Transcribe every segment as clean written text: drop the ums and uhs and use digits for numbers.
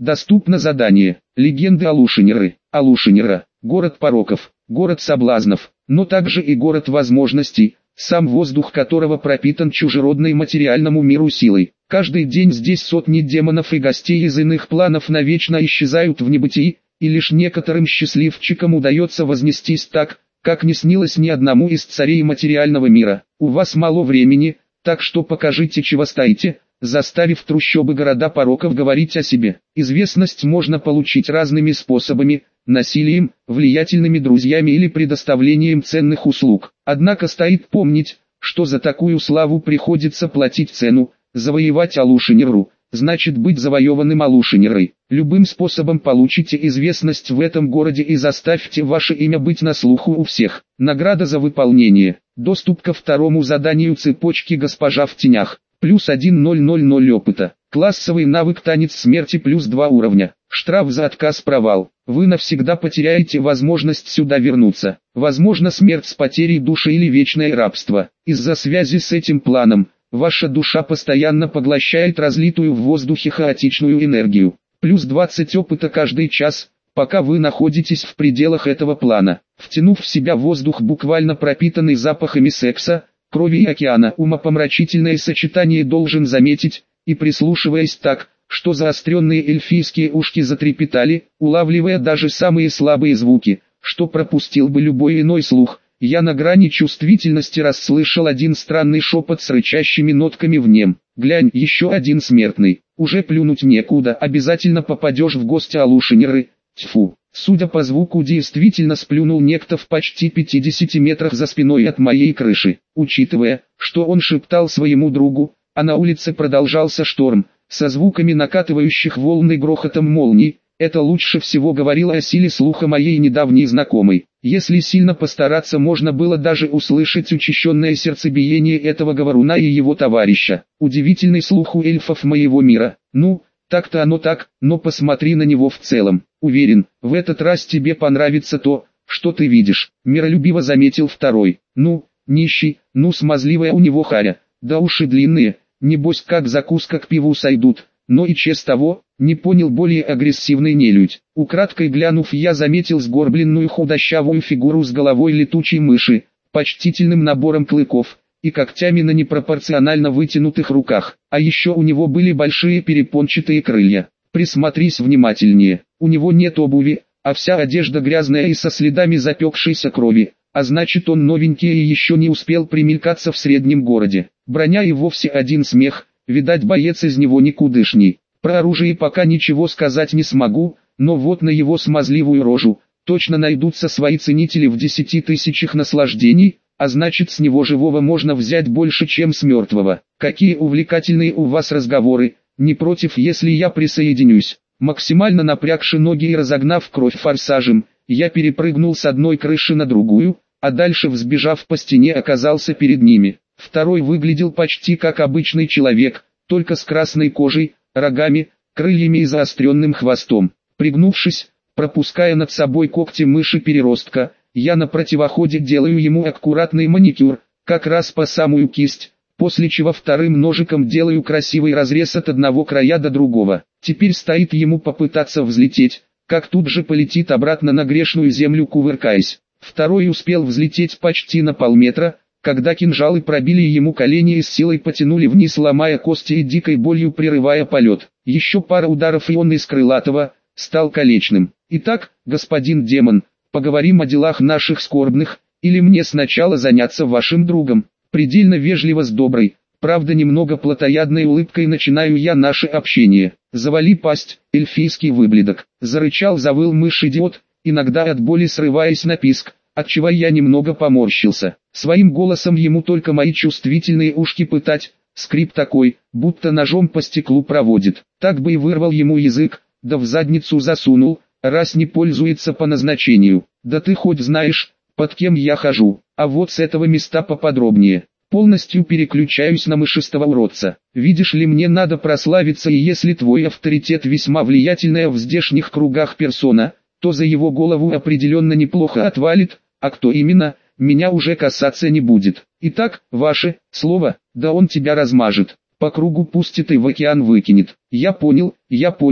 Доступно задание. Легенды Алушинеры. Алушинера. Город пороков, город соблазнов, но также и город возможностей, сам воздух которого пропитан чужеродной материальному миру силой. Каждый день здесь сотни демонов и гостей из иных планов навечно исчезают в небытии, и лишь некоторым счастливчикам удается вознестись так, как не снилось ни одному из царей материального мира. У вас мало времени, так что покажите, чего стоите, заставив трущобы города пороков говорить о себе. Известность можно получить разными способами: насилием, влиятельными друзьями или предоставлением ценных услуг. Однако стоит помнить, что за такую славу приходится платить цену. Завоевать Алушинеру значит быть завоеванным Алушинерой. Любым способом получите известность в этом городе и заставьте ваше имя быть на слуху у всех. Награда за выполнение. Доступ ко второму заданию цепочки «Госпожа в тенях». Плюс 1000 опыта. Классовый навык «Танец смерти» плюс 2 уровня. Штраф за отказ провал. Вы навсегда потеряете возможность сюда вернуться. Возможно смерть с потерей души или вечное рабство. Из-за связи с этим планом, ваша душа постоянно поглощает разлитую в воздухе хаотичную энергию. Плюс 20 опыта каждый час, пока вы находитесь в пределах этого плана. Втянув в себя воздух, буквально пропитанный запахами секса, крови и океана, умопомрачительное сочетание должен заметить, и прислушиваясь так, что заостренные эльфийские ушки затрепетали, улавливая даже самые слабые звуки, что пропустил бы любой иной слух, я на грани чувствительности расслышал один странный шепот с рычащими нотками в нем. «Глянь, еще один смертный, уже плюнуть некуда, обязательно попадешь в гости Алушинеры, тьфу». Судя по звуку, действительно сплюнул некто в почти 50 метрах за спиной от моей крыши. Учитывая, что он шептал своему другу, а на улице продолжался шторм, со звуками накатывающих волн и грохотом молний, это лучше всего говорило о силе слуха моей недавней знакомой. Если сильно постараться, можно было даже услышать учащенное сердцебиение этого говоруна и его товарища. Удивительный слух у эльфов моего мира. Ну, так-то оно так, но посмотри на него в целом. Уверен, в этот раз тебе понравится то, что ты видишь. Миролюбиво заметил второй. Ну, нищий, ну смазливая у него харя, да уши длинные, небось как закуска к пиву сойдут. Но и честь того, не понял более агрессивный нелюдь. Украдкой глянув, я заметил сгорбленную худощавую фигуру с головой летучей мыши, почтительным набором клыков и когтями на непропорционально вытянутых руках. А еще у него были большие перепончатые крылья. Присмотрись внимательнее, у него нет обуви, а вся одежда грязная и со следами запекшейся крови, а значит он новенький и еще не успел примелькаться в среднем городе. Броня и вовсе один смех, видать боец из него никудышний. Про оружие пока ничего сказать не смогу, но вот на его смазливую рожу точно найдутся свои ценители в 10 тысячах наслаждений, а значит с него живого можно взять больше, чем с мертвого. Какие увлекательные у вас разговоры, не против, если я присоединюсь. Максимально напрягши ноги и разогнав кровь форсажем, я перепрыгнул с одной крыши на другую, а дальше, взбежав по стене, оказался перед ними. Второй выглядел почти как обычный человек, только с красной кожей, рогами, крыльями и заостренным хвостом. Пригнувшись, пропуская над собой когти мыши-переростка, я на противоходе делаю ему аккуратный маникюр, как раз по самую кисть, после чего вторым ножиком делаю красивый разрез от одного края до другого. Теперь стоит ему попытаться взлететь, как тут же полетит обратно на грешную землю, кувыркаясь. Второй успел взлететь почти на полметра, когда кинжалы пробили ему колени и с силой потянули вниз, ломая кости и дикой болью прерывая полет. Еще пара ударов, и он из крылатого стал колечным. Итак, господин демон, поговорим о делах наших скорбных, или мне сначала заняться вашим другом? Предельно вежливо с доброй, правда немного плотоядной улыбкой начинаю я наше общение. Завали пасть, эльфийский выблядок. Зарычал, завыл мышь-идиот, иногда от боли срываясь на писк, отчего я немного поморщился. Своим голосом ему только мои чувствительные ушки пытать, скрип такой, будто ножом по стеклу проводит. Так бы и вырвал ему язык, да в задницу засунул, раз не пользуется по назначению. Да ты хоть знаешь, под кем я хожу, а вот с этого места поподробнее. Полностью переключаюсь на мышистого уродца. Видишь ли, мне надо прославиться, и если твой авторитет весьма влиятельная в здешних кругах персона, то за его голову определенно неплохо отвалит, а кто именно, меня уже касаться не будет. Итак, ваше слово, да он тебя размажет, по кругу пустит и в океан выкинет. Я понял,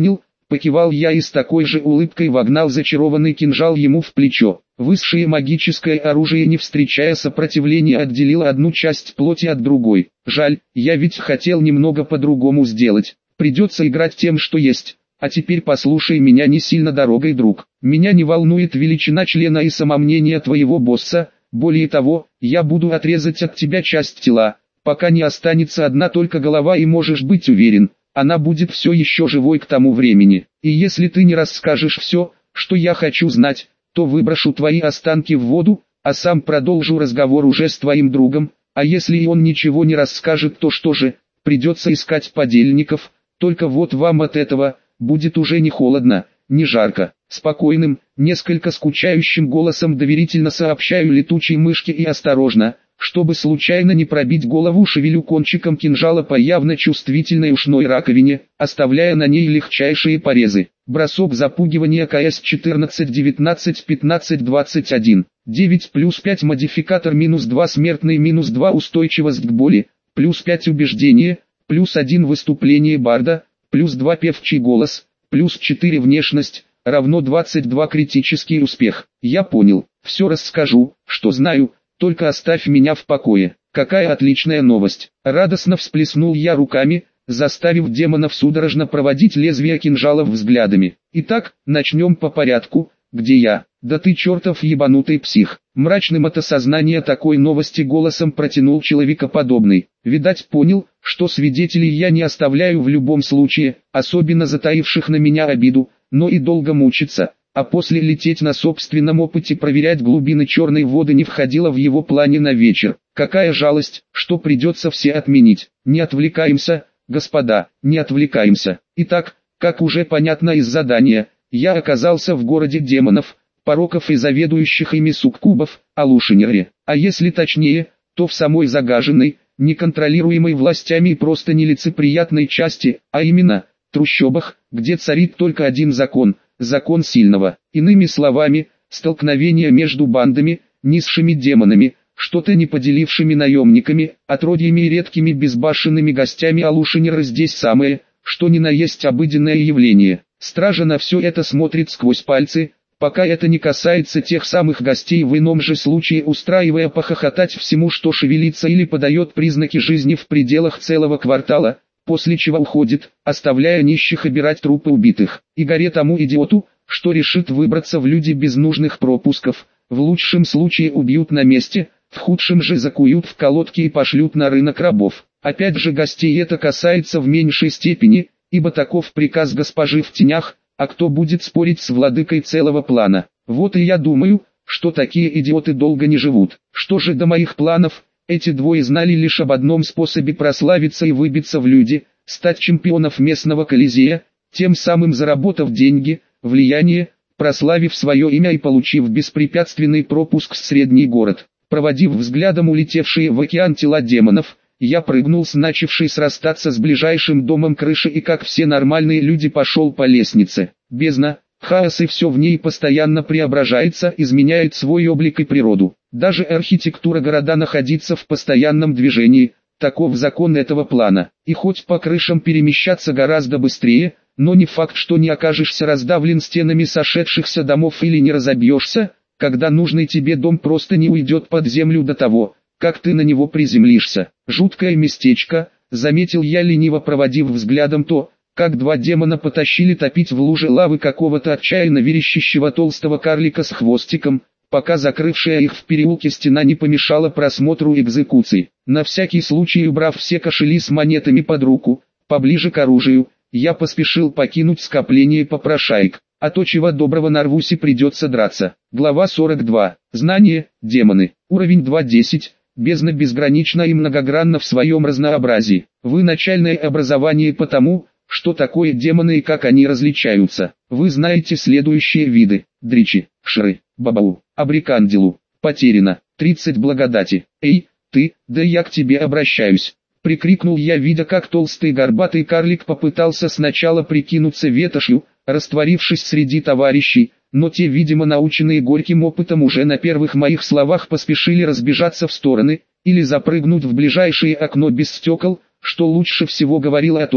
Покивал я и с такой же улыбкой вогнал зачарованный кинжал ему в плечо. Высшее магическое оружие, не встречая сопротивления, отделило одну часть плоти от другой. Жаль, я ведь хотел немного по-другому сделать. Придется играть тем, что есть. А теперь послушай меня не сильно, дорогой друг. Меня не волнует величина члена и самомнение твоего босса. Более того, я буду отрезать от тебя часть тела, пока не останется одна только голова, и можешь быть уверен, она будет все еще живой к тому времени. И если ты не расскажешь все, что я хочу знать, то выброшу твои останки в воду, а сам продолжу разговор уже с твоим другом. А если и он ничего не расскажет, то что же, придется искать подельников. Только вот вам от этого будет уже не холодно, не жарко. Спокойным, несколько скучающим голосом доверительно сообщаю летучей мышке и осторожно, чтобы случайно не пробить голову, шевелю кончиком кинжала по явно чувствительной ушной раковине, оставляя на ней легчайшие порезы. Бросок запугивания КС 14 19 15 21. 9 плюс 5 модификатор минус 2 смертный минус 2 устойчивость к боли, плюс 5 убеждение, плюс 1 выступление барда, плюс 2 певчий голос, плюс 4 внешность, равно 22 критический успех. Я понял, все расскажу, что знаю, только оставь меня в покое. Какая отличная новость. Радостно всплеснул я руками, заставив демонов судорожно проводить лезвия кинжалов взглядами. Итак, начнем по порядку. Где я? Да ты чертов ебанутый псих. Мрачным от осознания такой новости голосом протянул человекоподобный. Видать, понял, что свидетелей я не оставляю в любом случае, особенно затаивших на меня обиду, но и долго мучиться, а после лететь на собственном опыте проверять глубины черной воды не входило в его плане на вечер. Какая жалость, что придется все отменить. Не отвлекаемся, господа, не отвлекаемся. Итак, как уже понятно из задания, я оказался в городе демонов, пороков и заведующих ими суккубов, Алушинере. А если точнее, то в самой загаженной, неконтролируемой властями и просто нелицеприятной части, а именно, трущобах, где царит только один закон – закон сильного. Иными словами, столкновение между бандами, низшими демонами, что-то не поделившими наемниками, отродьями и редкими безбашенными гостями Алушинера здесь самое, что ни на есть обыденное явление. Стража на все это смотрит сквозь пальцы, пока это не касается тех самых гостей, в ином же случае устраивая похохотать всему, что шевелится или подает признаки жизни в пределах целого квартала, после чего уходит, оставляя нищих обирать трупы убитых. И горе тому идиоту, что решит выбраться в люди без нужных пропусков, в лучшем случае убьют на месте, в худшем же закуют в колодки и пошлют на рынок рабов. Опять же, гостей это касается в меньшей степени, ибо таков приказ госпожи в тенях, а кто будет спорить с владыкой целого плана? Вот и я думаю, что такие идиоты долго не живут. Что же до моих планов, эти двое знали лишь об одном способе прославиться и выбиться в люди, стать чемпионов местного колизея, тем самым заработав деньги, влияние, прославив свое имя и получив беспрепятственный пропуск в средний город. Проводив взглядом улетевшие в океан тела демонов, я прыгнул с начавшей срастаться с ближайшим домом крыши и, как все нормальные люди, пошел по лестнице. Бездна, хаос, и все в ней постоянно преображается, изменяет свой облик и природу. Даже архитектура города находится в постоянном движении, таков закон этого плана. И хоть по крышам перемещаться гораздо быстрее, но не факт, что не окажешься раздавлен стенами сошедшихся домов или не разобьешься, когда нужный тебе дом просто не уйдет под землю до того, как ты на него приземлишься. Жуткое местечко, заметил я, лениво проводив взглядом то, как два демона потащили топить в луже лавы какого-то отчаянно верещащего толстого карлика с хвостиком, пока закрывшая их в переулке стена не помешала просмотру экзекуций. На всякий случай, убрав все кошели с монетами под руку, поближе к оружию, я поспешил покинуть скопление попрошаек, а то чего доброго нарвусь и придется драться. Глава 42. Знания, демоны. Уровень 2.10. Бездна безгранична и многогранна в своем разнообразии. Вы начальное образование по тому, что такое демоны и как они различаются. Вы знаете следующие виды: дричи, шры, бабау, абрикандилу, потеряно, 30 благодати. Эй, ты, да я к тебе обращаюсь. Прикрикнул я, видя, как толстый горбатый карлик попытался сначала прикинуться ветошью, растворившись среди товарищей, но те, видимо наученные горьким опытом, уже на первых моих словах поспешили разбежаться в стороны, или запрыгнуть в ближайшее окно без стекол, что лучше всего говорило о том,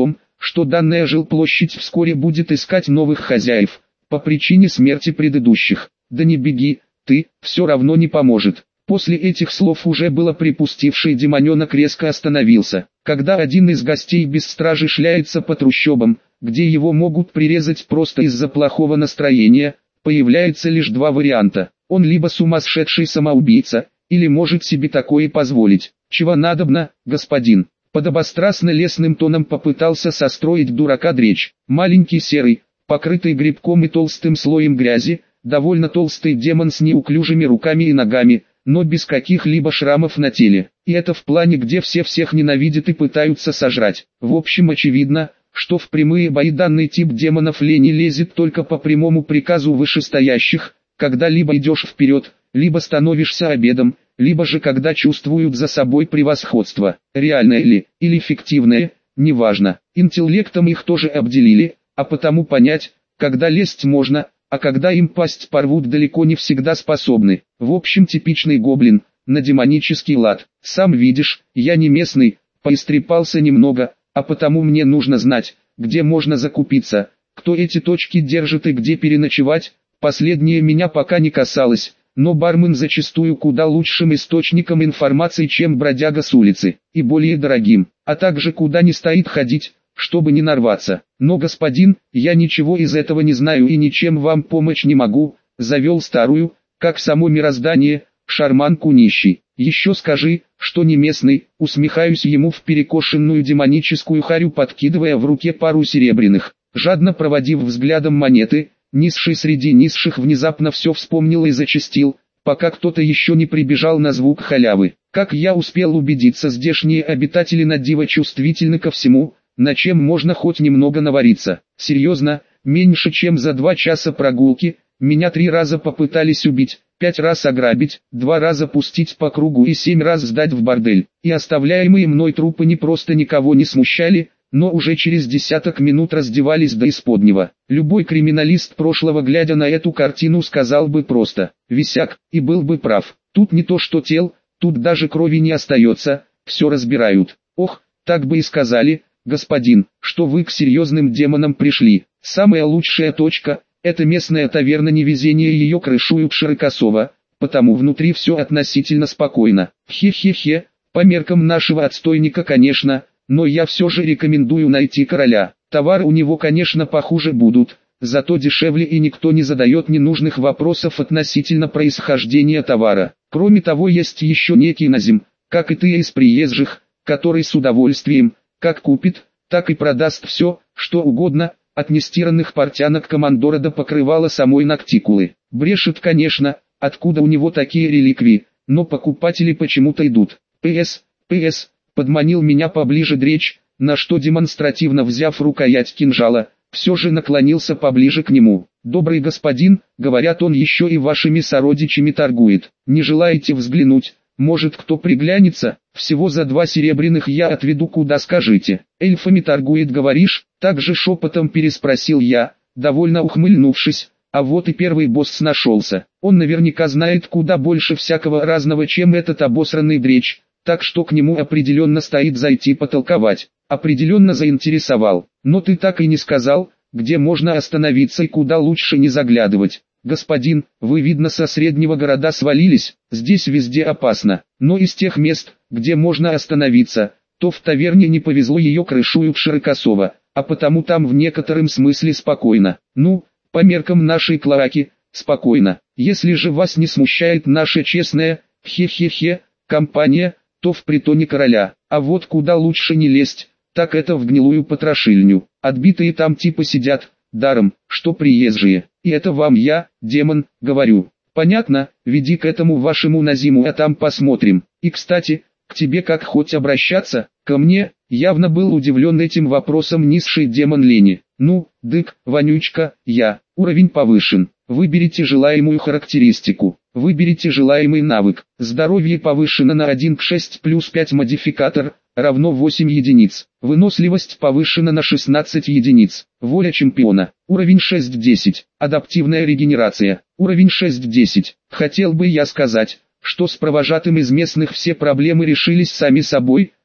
что данная жилплощадь вскоре будет искать новых хозяев, по причине смерти предыдущих. Да не беги, ты, все равно не поможет. После этих слов уже было припустивший демоненок резко остановился. Когда один из гостей без стражи шляется по трущобам, где его могут прирезать просто из-за плохого настроения, появляется лишь два варианта. Он либо сумасшедший самоубийца, или может себе такое позволить. Чего надобно, господин? Подобострастно лесным тоном попытался состроить дурака дречь. Маленький серый, покрытый грибком и толстым слоем грязи, довольно толстый демон с неуклюжими руками и ногами, но без каких-либо шрамов на теле. И это в плане, где все всех ненавидят и пытаются сожрать. В общем, очевидно, что в прямые бои данный тип демонов лени лезет только по прямому приказу вышестоящих, когда либо идешь вперед, либо становишься обедом, либо же когда чувствуют за собой превосходство. Реальное ли, или фиктивное, неважно. Интеллектом их тоже обделили, а потому понять, когда лезть можно, а когда им пасть порвут, далеко не всегда способны. В общем, типичный гоблин, на демонический лад. Сам видишь, я не местный, поистрепался немного, а потому мне нужно знать, где можно закупиться, кто эти точки держит и где переночевать. Последнее меня пока не касалось, но бармен зачастую куда лучшим источником информации, чем бродяга с улицы, и более дорогим, а также куда не стоит ходить, чтобы не нарваться. Но, господин, я ничего из этого не знаю и ничем вам помочь не могу, завел старую, как само мироздание, шарманку нищий. Еще скажи, что не местный, усмехаюсь ему в перекошенную демоническую харю, подкидывая в руке пару серебряных. Жадно проводив взглядом монеты, низший среди низших внезапно все вспомнил и зачастил, пока кто-то еще не прибежал на звук халявы. Как я успел убедиться, здешние обитатели на диво чувствительны ко всему, на чем можно хоть немного навариться. Серьезно, меньше чем за 2 часа прогулки, меня 3 раза попытались убить, 5 раз ограбить, 2 раза пустить по кругу и 7 раз сдать в бордель. И оставляемые мной трупы не просто никого не смущали, но уже через десяток минут раздевались до исподнего. Любой криминалист прошлого, глядя на эту картину, сказал бы просто «висяк», и был бы прав. Тут не то что тел, тут даже крови не остается, все разбирают. Ох, так бы и сказали, господин, что вы к серьезным демонам пришли. Самая лучшая точка – это местная таверна, невезение ее крышуют широкосово, потому внутри все относительно спокойно. Хе-хе-хе, по меркам нашего отстойника, конечно, но я все же рекомендую найти короля. Товары у него, конечно, похуже будут, зато дешевле, и никто не задает ненужных вопросов относительно происхождения товара. Кроме того, есть еще некий Назим, как и ты из приезжих, который с удовольствием, как купит, так и продаст все, что угодно, от нестиранных портянок командора до покрывала самой Ноктикулы. Брешет, конечно, откуда у него такие реликвии, но покупатели почему-то идут. П.С. Подманил меня поближе дречь, на что, демонстративно взяв рукоять кинжала, все же наклонился поближе к нему. «Добрый господин, говорят, он еще и вашими сородичами торгует. Не желаете взглянуть? Может, кто приглянется? Всего за 2 серебряных я отведу, куда скажете». «Эльфами торгует, говоришь?» Также шепотом переспросил я, довольно ухмыльнувшись. А вот и первый босс нашелся. Он наверняка знает куда больше всякого разного, чем этот обосранный дречь, так что к нему определенно стоит зайти потолковать. Определенно заинтересовал. Но ты так и не сказал, где можно остановиться и куда лучше не заглядывать. «Господин, вы, видно, со среднего города свалились, здесь везде опасно, но из тех мест, где можно остановиться, то в таверне не повезло, ее крышуют широкосово, а потому там в некотором смысле спокойно. Ну, по меркам нашей клоаки, спокойно. Если же вас не смущает наша честная, хе-хе-хе, компания, то в притоне короля. А вот куда лучше не лезть, так это в гнилую потрошильню. Отбитые там типа сидят, даром, что приезжие. И это вам я, демон, говорю. Понятно, веди к этому вашему Назиму, а там посмотрим. И кстати, к тебе как хоть обращаться? Ко мне?» Явно был удивлен этим вопросом низший демон лени. «Ну, дык, вонючка, я. Уровень повышен. Выберите желаемую характеристику. Выберите желаемый навык. Здоровье повышено на 1 к 6 плюс 5 модификатор, равно 8 единиц. Выносливость повышена на 16 единиц. Воля чемпиона. Уровень 6-10. Адаптивная регенерация. Уровень 6-10. Хотел бы я сказать, что с провожатым из местных все проблемы решились сами собой,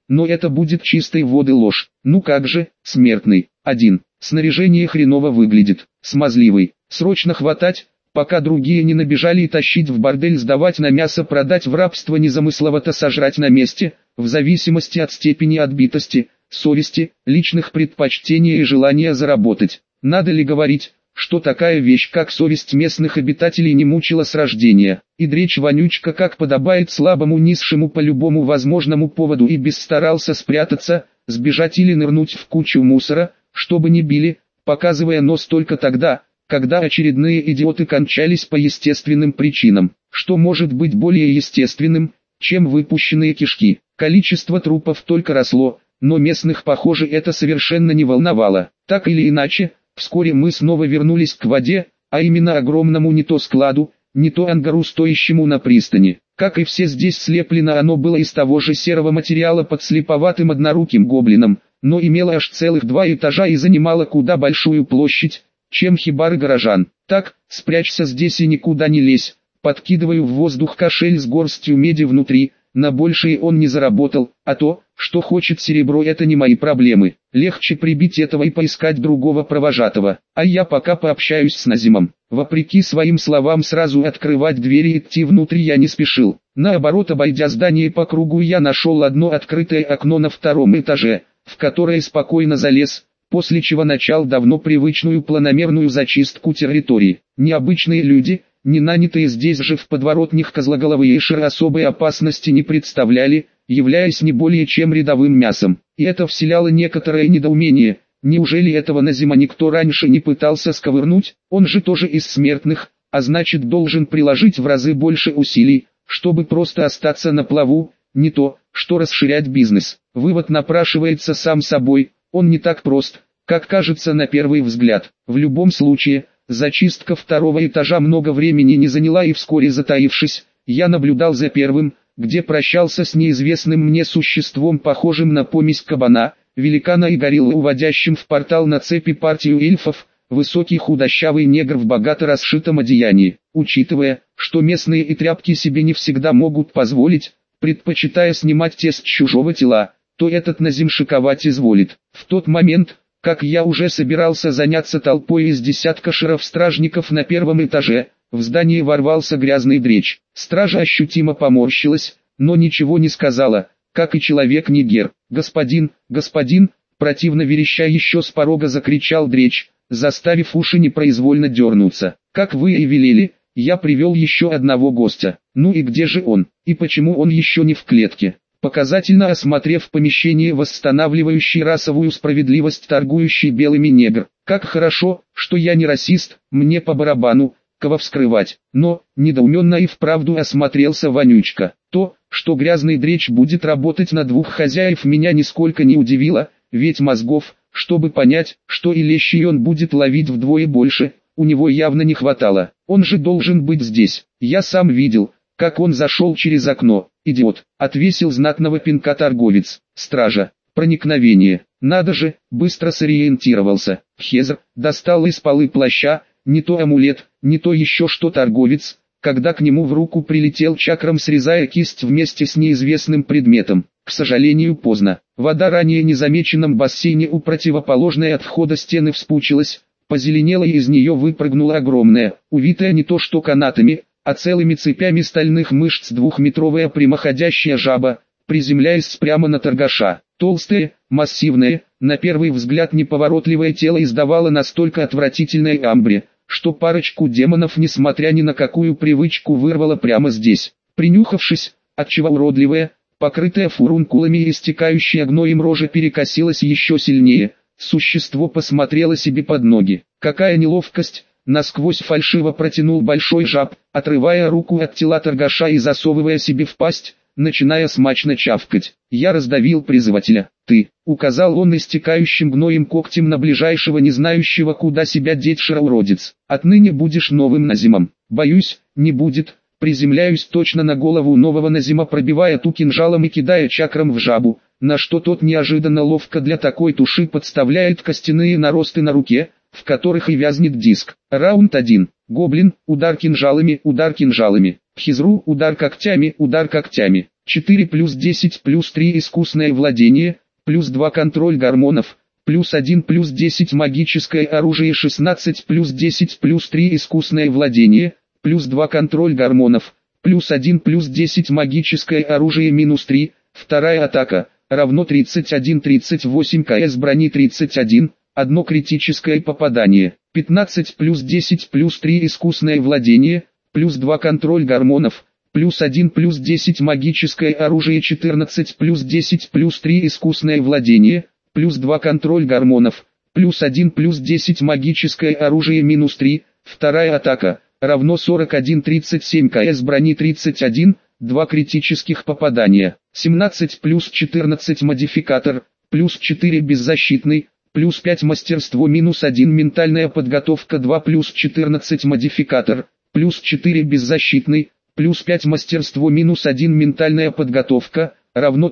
но это будет чистой воды ложь. Ну как же, смертный. 1. Снаряжение хреново выглядит, смазливый. Срочно хватать, пока другие не набежали, и тащить в бордель, сдавать на мясо, продать в рабство, незамысловато сожрать на месте, в зависимости от степени отбитости, совести, личных предпочтений и желания заработать. Надо ли говорить, что такая вещь, как совесть местных обитателей, не мучила с рождения, и дречь вонючка, как подобает слабому низшему по любому возможному поводу, и без старался спрятаться, сбежать или нырнуть в кучу мусора, чтобы не били, показывая нос только тогда, когда очередные идиоты кончались по естественным причинам. Что может быть более естественным, чем выпущенные кишки? Количество трупов только росло, но местных, похоже, это совершенно не волновало. Так или иначе, вскоре мы снова вернулись к воде, а именно огромному не то складу, не то ангару, стоящему на пристани. Как и все здесь, слеплено оно было из того же серого материала под слеповатым одноруким гоблином, но имело аж целых 2 этажа и занимало куда большую площадь, чем хибары горожан. Так, спрячься здесь и никуда не лезь. Подкидываю в воздух кошель с горстью меди внутри, на большее он не заработал, а то, что хочет серебро, это не мои проблемы. Легче прибить этого и поискать другого провожатого. А я пока пообщаюсь с Назимом. Вопреки своим словам, сразу открывать двери и идти внутрь я не спешил. Наоборот, обойдя здание по кругу, я нашел одно открытое окно на 2-м этаже, в которое спокойно залез, после чего начал давно привычную планомерную зачистку территории. Необычные люди, не нанятые здесь же в подворотнях козлоголовые шеры, особой опасности не представляли, являясь не более чем рядовым мясом. И это вселяло некоторое недоумение. Неужели этого Назима никто раньше не пытался сковырнуть? Он же тоже из смертных, а значит должен приложить в разы больше усилий, чтобы просто остаться на плаву, не то, что расширять бизнес. Вывод напрашивается сам собой, он не так прост, как кажется на первый взгляд. В любом случае, зачистка 2-го этажа много времени не заняла, и вскоре, затаившись, я наблюдал за первым, где прощался с неизвестным мне существом, похожим на помесь кабана, великана и гориллы, уводящим в портал на цепи партию эльфов, высокий худощавый негр в богато расшитом одеянии. Учитывая, что местные и тряпки себе не всегда могут позволить, предпочитая снимать тест чужого тела, то этот Назим шиковать изволит. В тот момент, как я уже собирался заняться толпой из десятка шеров-стражников на 1-м этаже, в здание ворвался грязный дречь. Стража ощутимо поморщилась, но ничего не сказала, как и человек-нигер. «Господин, господин!» противно вереща еще с порога закричал дречь, заставив уши непроизвольно дернуться. «Как вы и велели, я привел еще одного гостя. Ну и где же он, и почему он еще не в клетке?» Показательно осмотрев помещение, восстанавливающий расовую справедливость торгующий белыми негр. «Как хорошо, что я не расист, мне по барабану, кого вскрывать». Но, недоуменно и вправду осмотрелся вонючка. То, что грязный дречь будет работать на 2 хозяев, меня нисколько не удивило, ведь мозгов, чтобы понять, что и лещей он будет ловить вдвое больше, у него явно не хватало. Он же должен быть здесь. Я сам видел, как он зашел через окно. «Идиот!» — отвесил знатного пинка торговец. «Стража! Проникновение! Надо же!» Быстро сориентировался. Хезр достал из полы плаща, не то амулет, не то еще что торговец, когда к нему в руку прилетел чакрам, срезая кисть вместе с неизвестным предметом. К сожалению, поздно. Вода ранее незамеченном бассейне у противоположной от входа стены вспучилась, позеленела, и из нее выпрыгнула огромная, увитая не то что канатами, а целыми цепями стальных мышц 2-метровая прямоходящая жаба, приземляясь прямо на торгаша. Толстое, массивное, на первый взгляд неповоротливое тело издавало настолько отвратительное амбре, что парочку демонов, несмотря ни на какую привычку, вырвало прямо здесь. Принюхавшись, отчего уродливая, покрытая фурункулами и истекающая гноем рожа перекосилась еще сильнее, существо посмотрело себе под ноги. Какая неловкость! Насквозь фальшиво протянул большой жаб, отрывая руку от тела торгаша и засовывая себе в пасть, начиная смачно чавкать. Я раздавил призывателя. «Ты», — указал он истекающим гноем когтем на ближайшего, не знающего куда себя деть шароуродец. «Отныне будешь новым Назимом». «Боюсь, не будет». Приземляюсь точно на голову нового Назима, пробивая ту кинжалом и кидая чакрам в жабу, на что тот неожиданно ловко для такой туши подставляет костяные наросты на руке, в которых и вязнет диск. Раунд 1. Гоблин, удар кинжалами, удар кинжалами. Хизру, удар когтями, удар когтями. 4 плюс 10 плюс 3 искусное владение, плюс 2 контроль гормонов, плюс 1 плюс 10 магическое оружие 16 плюс 10 плюс 3 искусное владение, плюс 2 контроль гормонов, плюс 1 плюс 10 магическое оружие минус 3, вторая атака, равно 31-38 КС брони 31, одно критическое попадание, 15 плюс 10 плюс 3 искусное владение, плюс 2 контроль гормонов, плюс 1 плюс 10 магическое оружие 14 плюс 10 плюс 3 искусное владение, плюс 2 контроль гормонов, плюс 1 плюс 10 магическое оружие минус 3, вторая атака, равно 41-37 КС брони 31, 2 критических попадания, 17 плюс 14 модификатор, плюс 4 беззащитный, плюс 5 мастерство минус 1 ментальная подготовка 2 плюс 14 модификатор, плюс 4 беззащитный, плюс 5 мастерство минус 1 ментальная подготовка, равно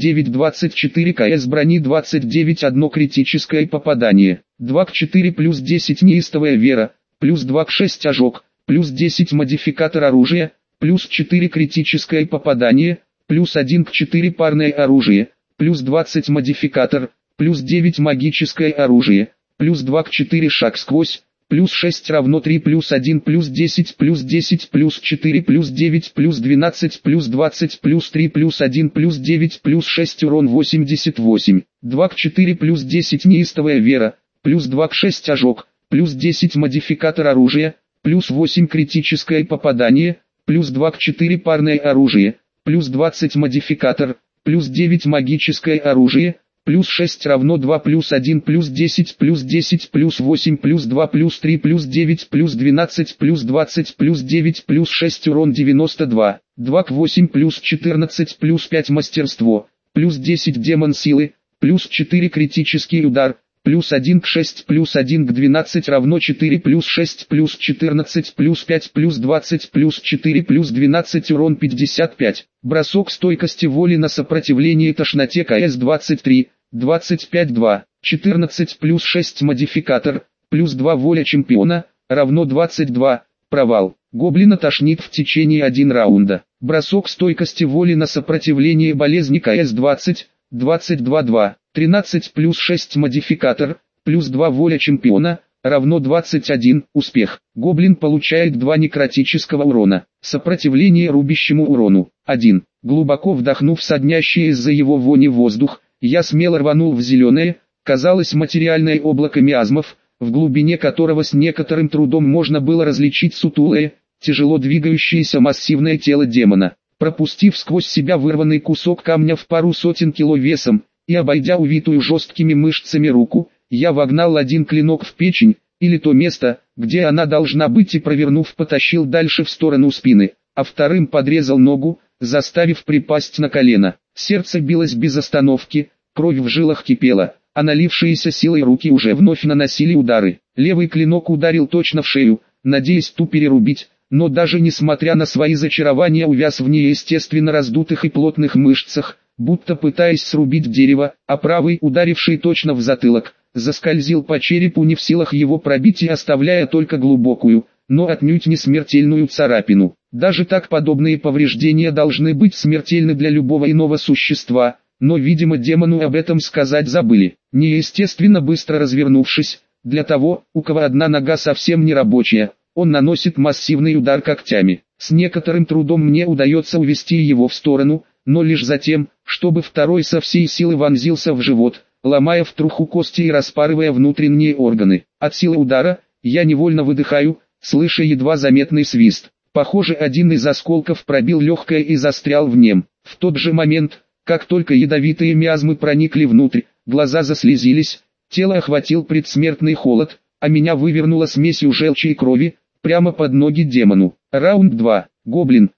39-24 КС брони 29 одно критическое попадание, 2 к 4 плюс 10 неистовая вера, плюс 2 к 6 ожог, плюс 10 модификатор оружия, плюс 4 критическое попадание, плюс 1 к 4 парное оружие, плюс 20 модификатор, плюс 9 магическое оружие, плюс 2 к 4 шаг сквозь, плюс 6 равно 3 плюс 1 плюс 10 плюс 4 плюс 9 плюс 12 плюс 20 плюс 3 плюс 1 плюс 9 плюс 6 урон 88, 2 к 4 плюс 10 неистовая вера, плюс 2 к 6 ожог, плюс 10 модификатор оружия, плюс 8 критическое попадание, плюс 2 к 4 парное оружие, плюс 20 модификатор, плюс 9 магическое оружие, плюс 6 равно 2 плюс 1 плюс 10 плюс 8 плюс 2 плюс 3 плюс 9 плюс 12 плюс 20 плюс 9 плюс 6 урон 92, 2 к 8 плюс 14 плюс 5 мастерство, плюс 10 демон силы, плюс 4 критический удар, плюс 1 к 6 плюс 1 к 12 равно 4 плюс 6 плюс 14 плюс 5 плюс 20 плюс 4 плюс 12 урон 55. Бросок стойкости воли на сопротивление тошноте КС 23, 25-2, 14 плюс 6 модификатор, плюс 2 воля чемпиона, равно 22, провал. Гоблина тошнит в течение 1 раунда. Бросок стойкости воли на сопротивление болезни КС 20, 22-2, 13 плюс 6 модификатор, плюс 2 воля чемпиона, равно 21, успех. Гоблин получает 2 некротического урона. Сопротивление рубящему урону. 1. Глубоко вдохнув соднящий из-за его вони воздух, я смело рванул в зеленое, казалось материальное облако миазмов, в глубине которого с некоторым трудом можно было различить сутулое, тяжело двигающееся массивное тело демона. Пропустив сквозь себя вырванный кусок камня в пару сотен кило весом, и обойдя увитую жесткими мышцами руку, я вогнал один клинок в печень, или то место, где она должна быть, и провернув потащил дальше в сторону спины, а вторым подрезал ногу, заставив припасть на колено. Сердце билось без остановки, кровь в жилах кипела, а налившиеся силой руки уже вновь наносили удары. Левый клинок ударил точно в шею, надеясь ту перерубить, но даже несмотря на свои зачарования увяз в неестественно раздутых и плотных мышцах, будто пытаясь срубить дерево, а правый, ударивший точно в затылок, заскользил по черепу, не в силах его пробить и оставляя только глубокую, но отнюдь не смертельную царапину. Даже так подобные повреждения должны быть смертельны для любого иного существа, но видимо демону об этом сказать забыли. Неестественно быстро развернувшись, для того, у кого одна нога совсем не рабочая, он наносит массивный удар когтями. С некоторым трудом мне удается увести его в сторону, но лишь затем, чтобы второй со всей силы вонзился в живот, ломая в труху кости и распарывая внутренние органы. От силы удара, я невольно выдыхаю, слыша едва заметный свист. Похоже, один из осколков пробил легкое и застрял в нем. В тот же момент, как только ядовитые миазмы проникли внутрь, глаза заслезились, тело охватил предсмертный холод, а меня вывернуло смесью желчи и крови, прямо под ноги демону. Раунд 2. Гоблин,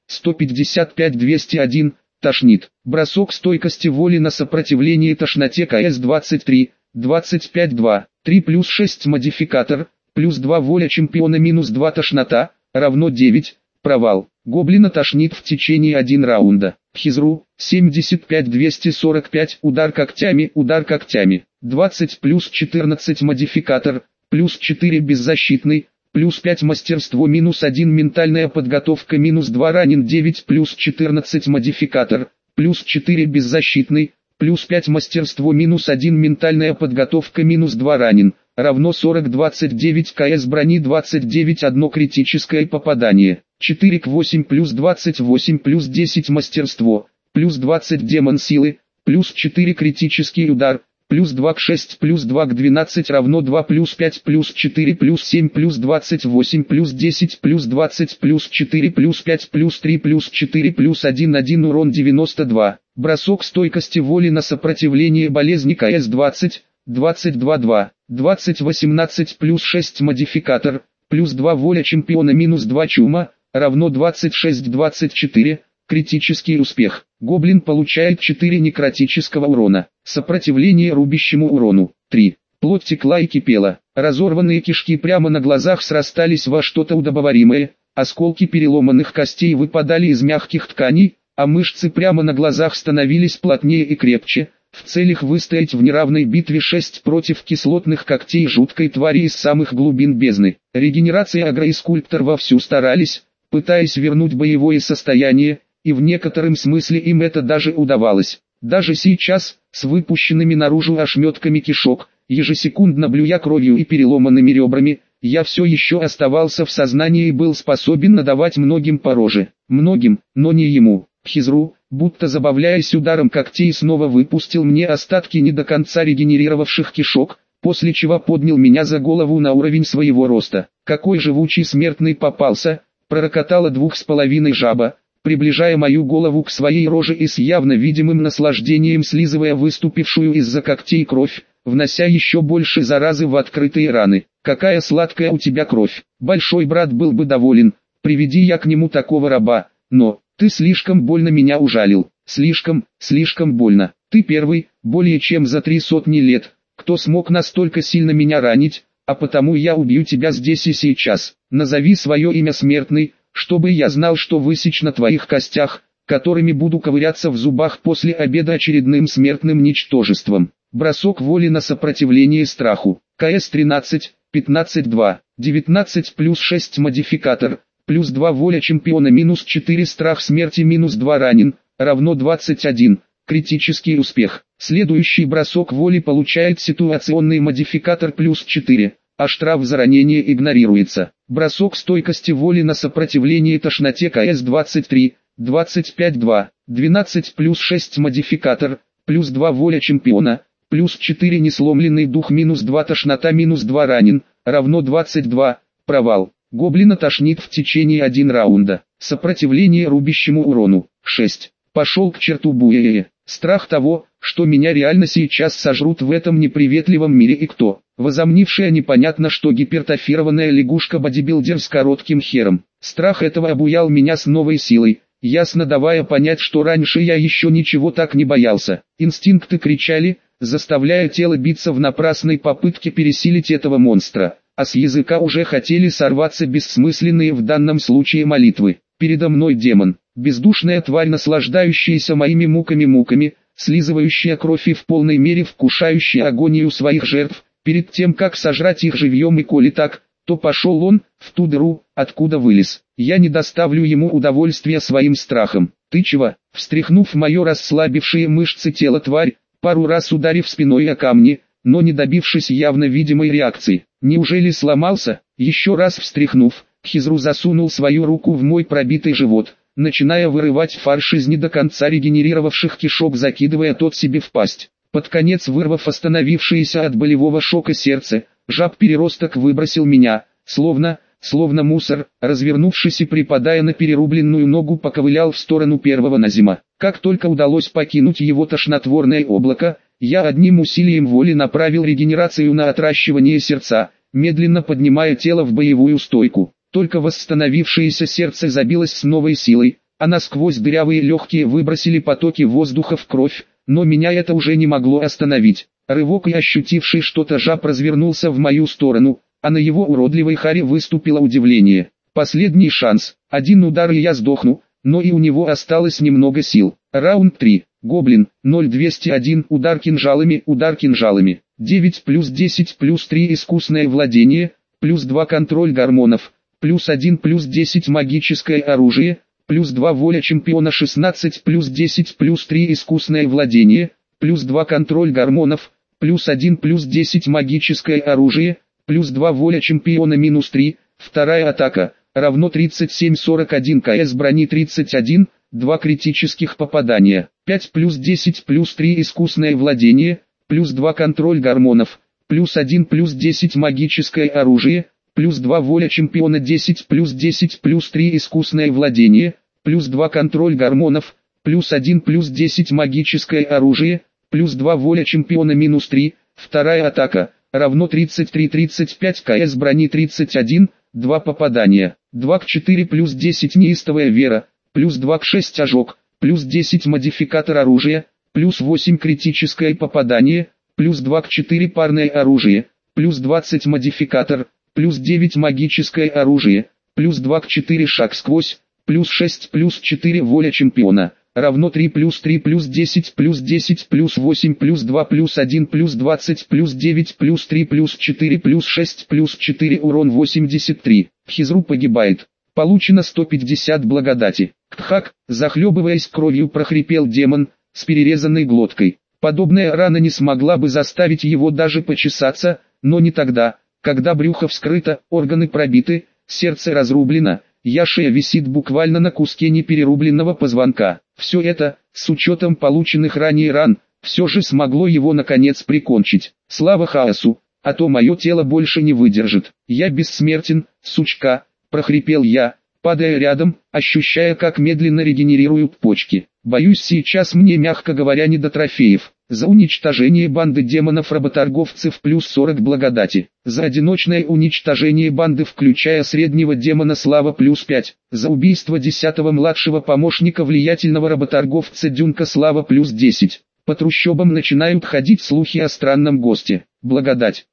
155-201, тошнит. Бросок стойкости воли на сопротивление тошноте КС 23, 25-2, 3 плюс 6 модификатор, плюс 2 воля чемпиона минус 2 тошнота, равно 9, провал. Гоблина тошнит в течение 1 раунда. Хизру, 75-245, удар когтями, 20 плюс 14 модификатор, плюс 4 беззащитный, плюс 5 мастерство минус 1 ментальная подготовка минус 2 ранен 9 плюс 14 модификатор, плюс 4 беззащитный, плюс 5 мастерство, минус 1 ментальная подготовка, минус 2 ранен, равно 40, 29 КС брони, 29 1 критическое попадание, 4 к 8 плюс 28 плюс 10 мастерство, плюс 20 демон силы, плюс 4 критический удар, плюс 2 к 6 плюс 2 к 12 равно 2 плюс 5 плюс 4 плюс 7 плюс 28 плюс 10 плюс 20 плюс 4 плюс 5 плюс 3 плюс 4 плюс 1 1 урон 92. Бросок стойкости воли на сопротивление болезни КС 20, 22 2, 20 18 плюс 6 модификатор, плюс 2 воля чемпиона минус 2 чума, равно 26 24. Критический успех. Гоблин получает 4 некротического урона. Сопротивление рубящему урону. 3. Плоть текла и кипела. Разорванные кишки прямо на глазах срастались во что-то удобоваримое. Осколки переломанных костей выпадали из мягких тканей, а мышцы прямо на глазах становились плотнее и крепче. В целях выстоять в неравной битве 6 против кислотных когтей жуткой твари из самых глубин бездны. Регенерация агро и скульптор вовсю старались, пытаясь вернуть боевое состояние, и в некотором смысле им это даже удавалось. Даже сейчас, с выпущенными наружу ошметками кишок, ежесекундно блюя кровью и переломанными ребрами, я все еще оставался в сознании и был способен надавать многим по роже. Многим, но не ему. Хизру, будто забавляясь ударом когтей, снова выпустил мне остатки не до конца регенерировавших кишок, после чего поднял меня за голову на уровень своего роста. Какой живучий смертный попался, пророкотала 2,5 жаба, приближая мою голову к своей роже и с явно видимым наслаждением слизывая выступившую из-за когтей кровь, внося еще больше заразы в открытые раны. «Какая сладкая у тебя кровь! Большой брат был бы доволен, приведи я к нему такого раба, но ты слишком больно меня ужалил, слишком больно. Ты первый, более чем за 300 лет, кто смог настолько сильно меня ранить, а потому я убью тебя здесь и сейчас. Назови свое имя, смертный, чтобы я знал, что высечь на твоих костях, которыми буду ковыряться в зубах после обеда очередным смертным ничтожеством». Бросок воли на сопротивление страху. КС 13, 15 2, 19 плюс 6 модификатор, плюс 2 воля чемпиона минус 4 страх смерти минус 2 ранен, равно 21. Критический успех. Следующий бросок воли получает ситуационный модификатор плюс 4, а штраф за ранение игнорируется. Бросок стойкости воли на сопротивление тошноте КС 23, 25 2, 12 плюс 6 модификатор, плюс 2 воля чемпиона, плюс 4 несломленный дух минус 2 тошнота минус 2 ранен, равно 22, провал. Гоблина тошнит в течение 1 раунда. Сопротивление рубящему урону. 6. Пошел к черту буе. Страх того, что меня реально сейчас сожрут в этом неприветливом мире, и кто, возомнившая непонятно что гипертрофированная лягушка-бодибилдер с коротким хером. Страх этого обуял меня с новой силой, ясно давая понять, что раньше я еще ничего так не боялся. Инстинкты кричали, заставляя тело биться в напрасной попытке пересилить этого монстра, а с языка уже хотели сорваться бессмысленные в данном случае молитвы. Передо мной демон, бездушная тварь, наслаждающаяся моими муками, слизывающая кровь и в полной мере вкушающая агонию своих жертв, перед тем как сожрать их живьем, и коли так, то пошел он в ту дыру, откуда вылез. Я не доставлю ему удовольствия своим страхом. Ты чего? Встряхнув мое расслабившие мышцы тела, тварь, пару раз ударив спиной о камни, но не добившись явно видимой реакции. Неужели сломался? Еще раз встряхнув, Хизру засунул свою руку в мой пробитый живот, начиная вырывать фарш из не до конца регенерировавших кишок, закидывая тот себе в пасть. Под конец, вырвав остановившееся от болевого шока сердце, жаб-переросток выбросил меня, словно мусор, развернувшись и припадая на перерубленную ногу, поковылял в сторону первого Назима. Как только удалось покинуть его тошнотворное облако, я одним усилием воли направил регенерацию на отращивание сердца, медленно поднимая тело в боевую стойку. Только восстановившееся сердце забилось с новой силой, а насквозь дырявые легкие выбросили потоки воздуха в кровь, но меня это уже не могло остановить. Рывок, и ощутивший что-то жаб развернулся в мою сторону, а на его уродливой харе выступило удивление. Последний шанс, 1 удар и я сдохну, но и у него осталось немного сил. Раунд 3. Гоблин, 0201, удар кинжалами, 9 плюс 10 плюс 3 искусное владение, плюс 2 контроль гормонов, плюс 1 плюс 10 магическое оружие, плюс 2 воля чемпиона 16 плюс 10 плюс 3 искусное владение, плюс 2 контроль гормонов, плюс 1 плюс 10 магическое оружие, плюс 2 воля чемпиона минус 3, вторая атака, равно 37-41 КС брони 31, 2 критических попадания, 5 плюс 10 плюс 3 искусное владение, плюс 2 контроль гормонов, плюс 1 плюс 10 магическое оружие, плюс 2 воля чемпиона 10 плюс 3 искусное владение, плюс 2 контроль гормонов, плюс 1 плюс 10 магическое оружие, плюс 2 воля чемпиона минус 3, вторая атака, равно 33-35 КС брони 31, 2 попадания, 2 к 4 плюс 10 неистовая вера, плюс 2 к 6 ожог, плюс 10 модификатор оружия, плюс 8 критическое попадание, плюс 2 к 4 парное оружие, плюс 20 модификатор, плюс 9 магическое оружие, плюс 2 к 4 шаг сквозь, плюс 6 плюс 4 воля чемпиона, равно 3 плюс 10 плюс 8 плюс 2 плюс 1 плюс 20 плюс 9 плюс 3 плюс 4 плюс 6 плюс 4 урон 83. Хизру погибает. Получено 150 благодати. Кхак, захлебываясь кровью, прохрипел демон с перерезанной глоткой. Подобная рана не смогла бы заставить его даже почесаться, но не тогда, когда брюхо вскрыто, органы пробиты, сердце разрублено, шея висит буквально на куске неперерубленного позвонка. Все это, с учетом полученных ранее ран, все же смогло его наконец прикончить. Слава хаосу, а то мое тело больше не выдержит. Я бессмертен, сучка, прохрипел я, падая рядом, ощущая, как медленно регенерируют почки. Боюсь, сейчас мне, мягко говоря, не до трофеев. За уничтожение банды демонов-работорговцев плюс 40 благодати. За одиночное уничтожение банды, включая среднего демона, слава плюс 5. За убийство 10-го младшего помощника влиятельного работорговца Дюнка, слава плюс 10. По трущобам начинают ходить слухи о странном госте. Благодать.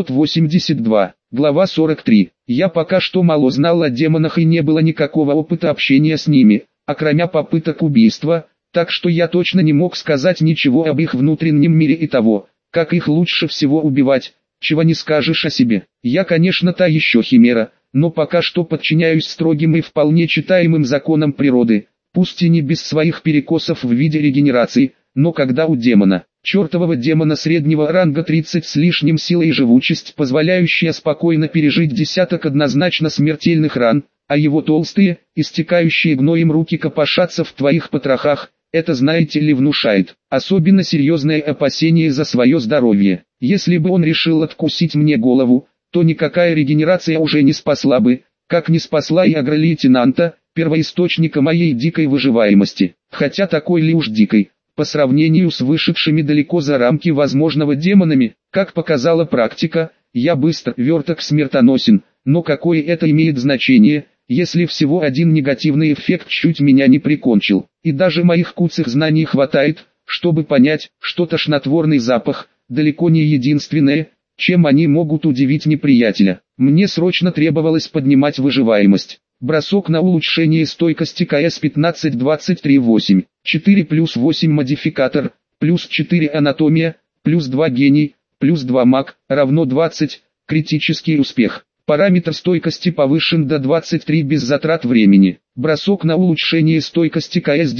582. Глава 43. Я пока что мало знал о демонах и не было никакого опыта общения с ними, окромя попыток убийства, так что я точно не мог сказать ничего об их внутреннем мире и того, как их лучше всего убивать, чего не скажешь о себе. Я, конечно, та еще химера, но пока что подчиняюсь строгим и вполне читаемым законам природы, пусть и не без своих перекосов в виде регенерации, но когда у демона, чертового демона среднего ранга 30 с лишним сила и живучесть, позволяющая спокойно пережить десяток однозначно смертельных ран, а его толстые, истекающие гноем руки копошатся в твоих потрохах, это, знаете ли, внушает особенно серьезное опасение за свое здоровье. Если бы он решил откусить мне голову, то никакая регенерация уже не спасла бы, как не спасла и агролейтенанта, первоисточника моей дикой выживаемости. Хотя такой ли уж дикой, по сравнению с вышедшими далеко за рамки возможного демонами, как показала практика, я быстр, верток, смертоносен, но какое это имеет значение, если всего один негативный эффект чуть меня не прикончил, и даже моих куцых знаний хватает, чтобы понять, что тошнотворный запах, далеко не единственное, чем они могут удивить неприятеля. Мне срочно требовалось поднимать выживаемость. Бросок на улучшение стойкости КС 15-23-8, 4 плюс 8 модификатор, плюс 4 анатомия, плюс 2 гений, плюс 2 маг, равно 20, критический успех. Параметр стойкости повышен до 23 без затрат времени. Бросок на улучшение стойкости КС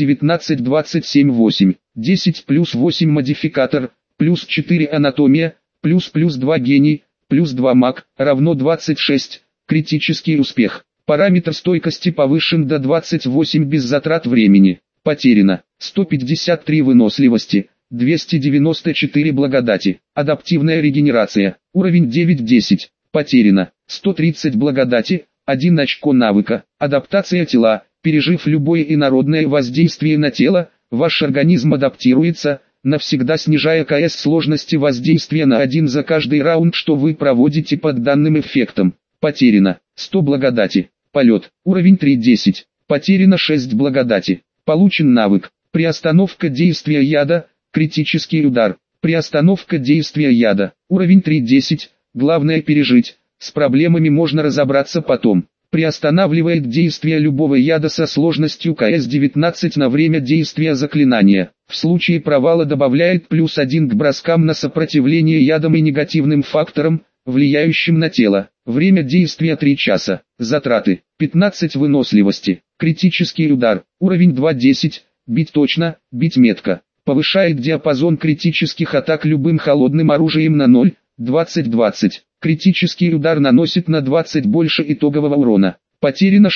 19-27-8, 10 плюс 8 модификатор, плюс 4 анатомия, плюс 2 гений, плюс 2 маг, равно 26, критический успех. Параметр стойкости повышен до 28 без затрат времени. Потеряно 153 выносливости, 294 благодати. Адаптивная регенерация, уровень 9-10. Потеряно 130 благодати, 1 очко навыка. Адаптация тела. Пережив любое инородное воздействие на тело, ваш организм адаптируется, навсегда снижая КС сложности воздействия на 1 за каждый раунд, что вы проводите под данным эффектом. Потеряно 100 благодати. Полет. Уровень 3-10. Потеряно 6 благодати. Получен навык. Приостановка действия яда. Критический удар. Приостановка действия яда. Уровень 3-10. Главное пережить. С проблемами можно разобраться потом. Приостанавливает действие любого яда со сложностью КС 19 на время действия заклинания. В случае провала добавляет плюс 1 к броскам на сопротивление ядам и негативным факторам, влияющим на тело. Время действия 3 часа. Затраты 15 выносливости. Критический удар. Уровень 2.10. Бить точно, бить метко. Повышает диапазон критических атак любым холодным оружием на 0,20-20. Критический удар наносит на 20 больше итогового урона. Потеряно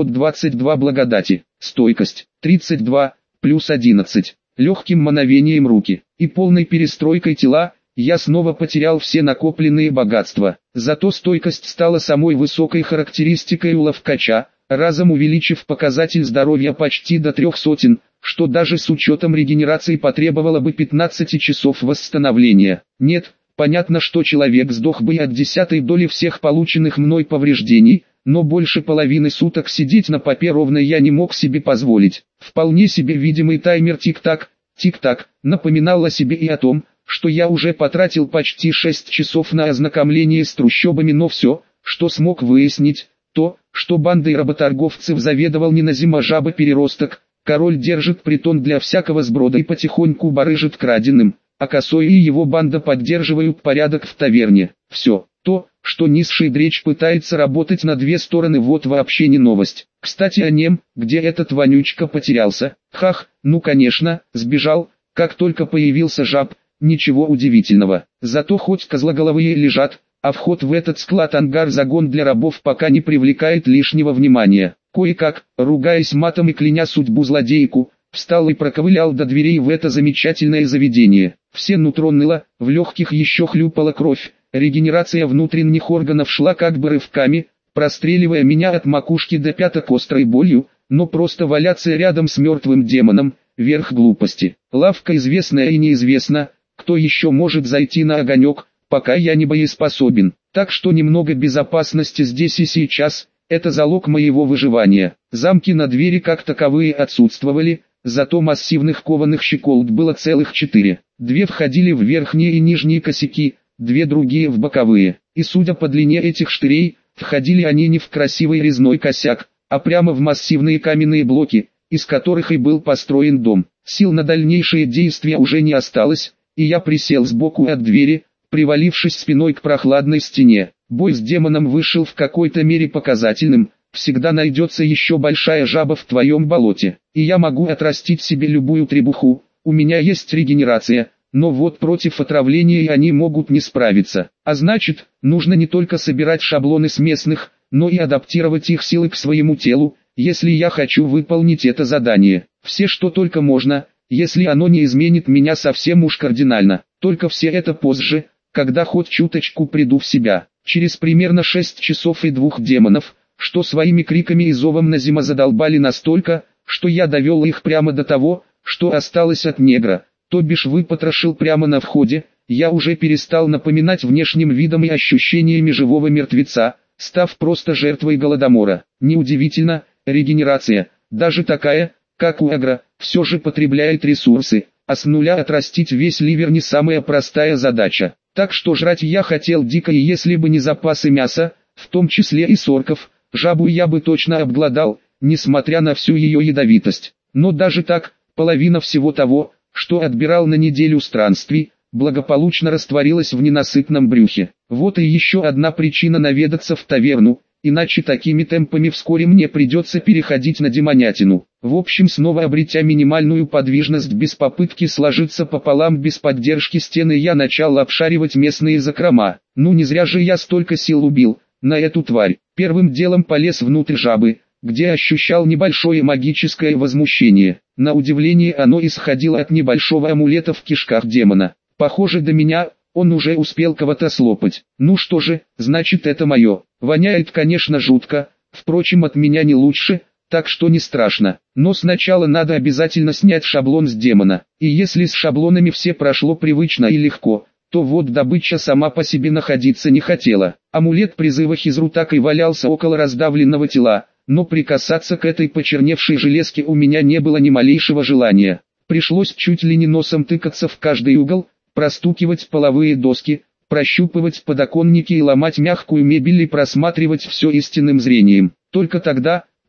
622 благодати. Стойкость 32, плюс 11. Легким мановением руки и полной перестройкой тела я снова потерял все накопленные богатства. Зато стойкость стала самой высокой характеристикой у ловкача, разом увеличив показатель здоровья почти до 300, что даже с учетом регенерации потребовало бы 15 часов восстановления. Нет, понятно, что человек сдох бы и от 10-й доли всех полученных мной повреждений, но больше половины суток сидеть на попе ровно я не мог себе позволить. Вполне себе видимый таймер тик-так, тик-так, напоминал о себе и о том, что я уже потратил почти 6 часов на ознакомление с трущобами, но все, что смог выяснить, то, что бандой работорговцев заведовал неназимо-жаба-переросток, король держит притон для всякого сброда и потихоньку барыжит краденым, а Косой и его банда поддерживают порядок в таверне. Все, то, что низший дречь пытается работать на 2 стороны, вот вообще не новость. Кстати о нем, где этот вонючка потерялся? Хах, ну конечно, сбежал, как только появился жаб. Ничего удивительного, зато хоть козлоголовые лежат, а вход в этот склад-ангар-загон для рабов пока не привлекает лишнего внимания. Кое-как, ругаясь матом и кляня судьбу злодейку, встал и проковылял до дверей в это замечательное заведение. Все нутро ныло, в легких еще хлюпала кровь, регенерация внутренних органов шла как бы рывками, простреливая меня от макушки до пяток острой болью, но просто валяться рядом с мертвым демоном – верх глупости. Лавка известная и неизвестна. Кто еще может зайти на огонек, пока я не боеспособен, так что немного безопасности здесь и сейчас, это залог моего выживания. Замки на двери как таковые отсутствовали, зато массивных кованых щеколд было целых 4. 2 входили в верхние и нижние косяки, 2 другие в боковые, и судя по длине этих штырей, входили они не в красивый резной косяк, а прямо в массивные каменные блоки, из которых и был построен дом. Сил на дальнейшие действия уже не осталось, и я присел сбоку от двери, привалившись спиной к прохладной стене. Бой с демоном вышел в какой-то мере показательным, всегда найдется еще большая жаба в твоем болоте, и я могу отрастить себе любую требуху, у меня есть регенерация, но вот против отравления они могут не справиться, а значит, нужно не только собирать шаблоны с местных, но и адаптировать их силы к своему телу, если я хочу выполнить это задание. Все что только можно, если оно не изменит меня совсем уж кардинально. Только все это позже, когда хоть чуточку приду в себя. Через примерно 6 часов и 2 демонов, что своими криками и зовом Назима задолбали настолько, что я довел их прямо до того, что осталось от негра, то бишь выпотрошил прямо на входе, я уже перестал напоминать внешним видом и ощущениями живого мертвеца, став просто жертвой голодомора. Неудивительно, регенерация, даже такая, как у агро, все же потребляет ресурсы, а с нуля отрастить весь ливер не самая простая задача. Так что жрать я хотел дико, и если бы не запасы мяса, в том числе и сорков, жабу я бы точно обглодал, несмотря на всю ее ядовитость. Но даже так, половина всего того, что отбирал на неделю странствий, благополучно растворилась в ненасытном брюхе. Вот и еще одна причина наведаться в таверну, иначе такими темпами вскоре мне придется переходить на демонятину. В общем, снова обретя минимальную подвижность без попытки сложиться пополам без поддержки стены, я начал обшаривать местные закрома. Ну не зря же я столько сил убил на эту тварь. Первым делом полез внутрь жабы, где ощущал небольшое магическое возмущение. На удивление оно исходило от небольшого амулета в кишках демона. Похоже, до меня он уже успел кого-то слопать. Ну что же, значит это мое. Воняет, конечно, жутко, впрочем от меня не лучше, так что не страшно. Но сначала надо обязательно снять шаблон с демона. И если с шаблонами все прошло привычно и легко, то вот добыча сама по себе находиться не хотела. Амулет призыва Хизру так и валялся около раздавленного тела, но прикасаться к этой почерневшей железке у меня не было ни малейшего желания. Пришлось чуть ли не носом тыкаться в каждый угол, простукивать половые доски, прощупывать подоконники и ломать мягкую мебель и просматривать все истинным зрением. Только тогда,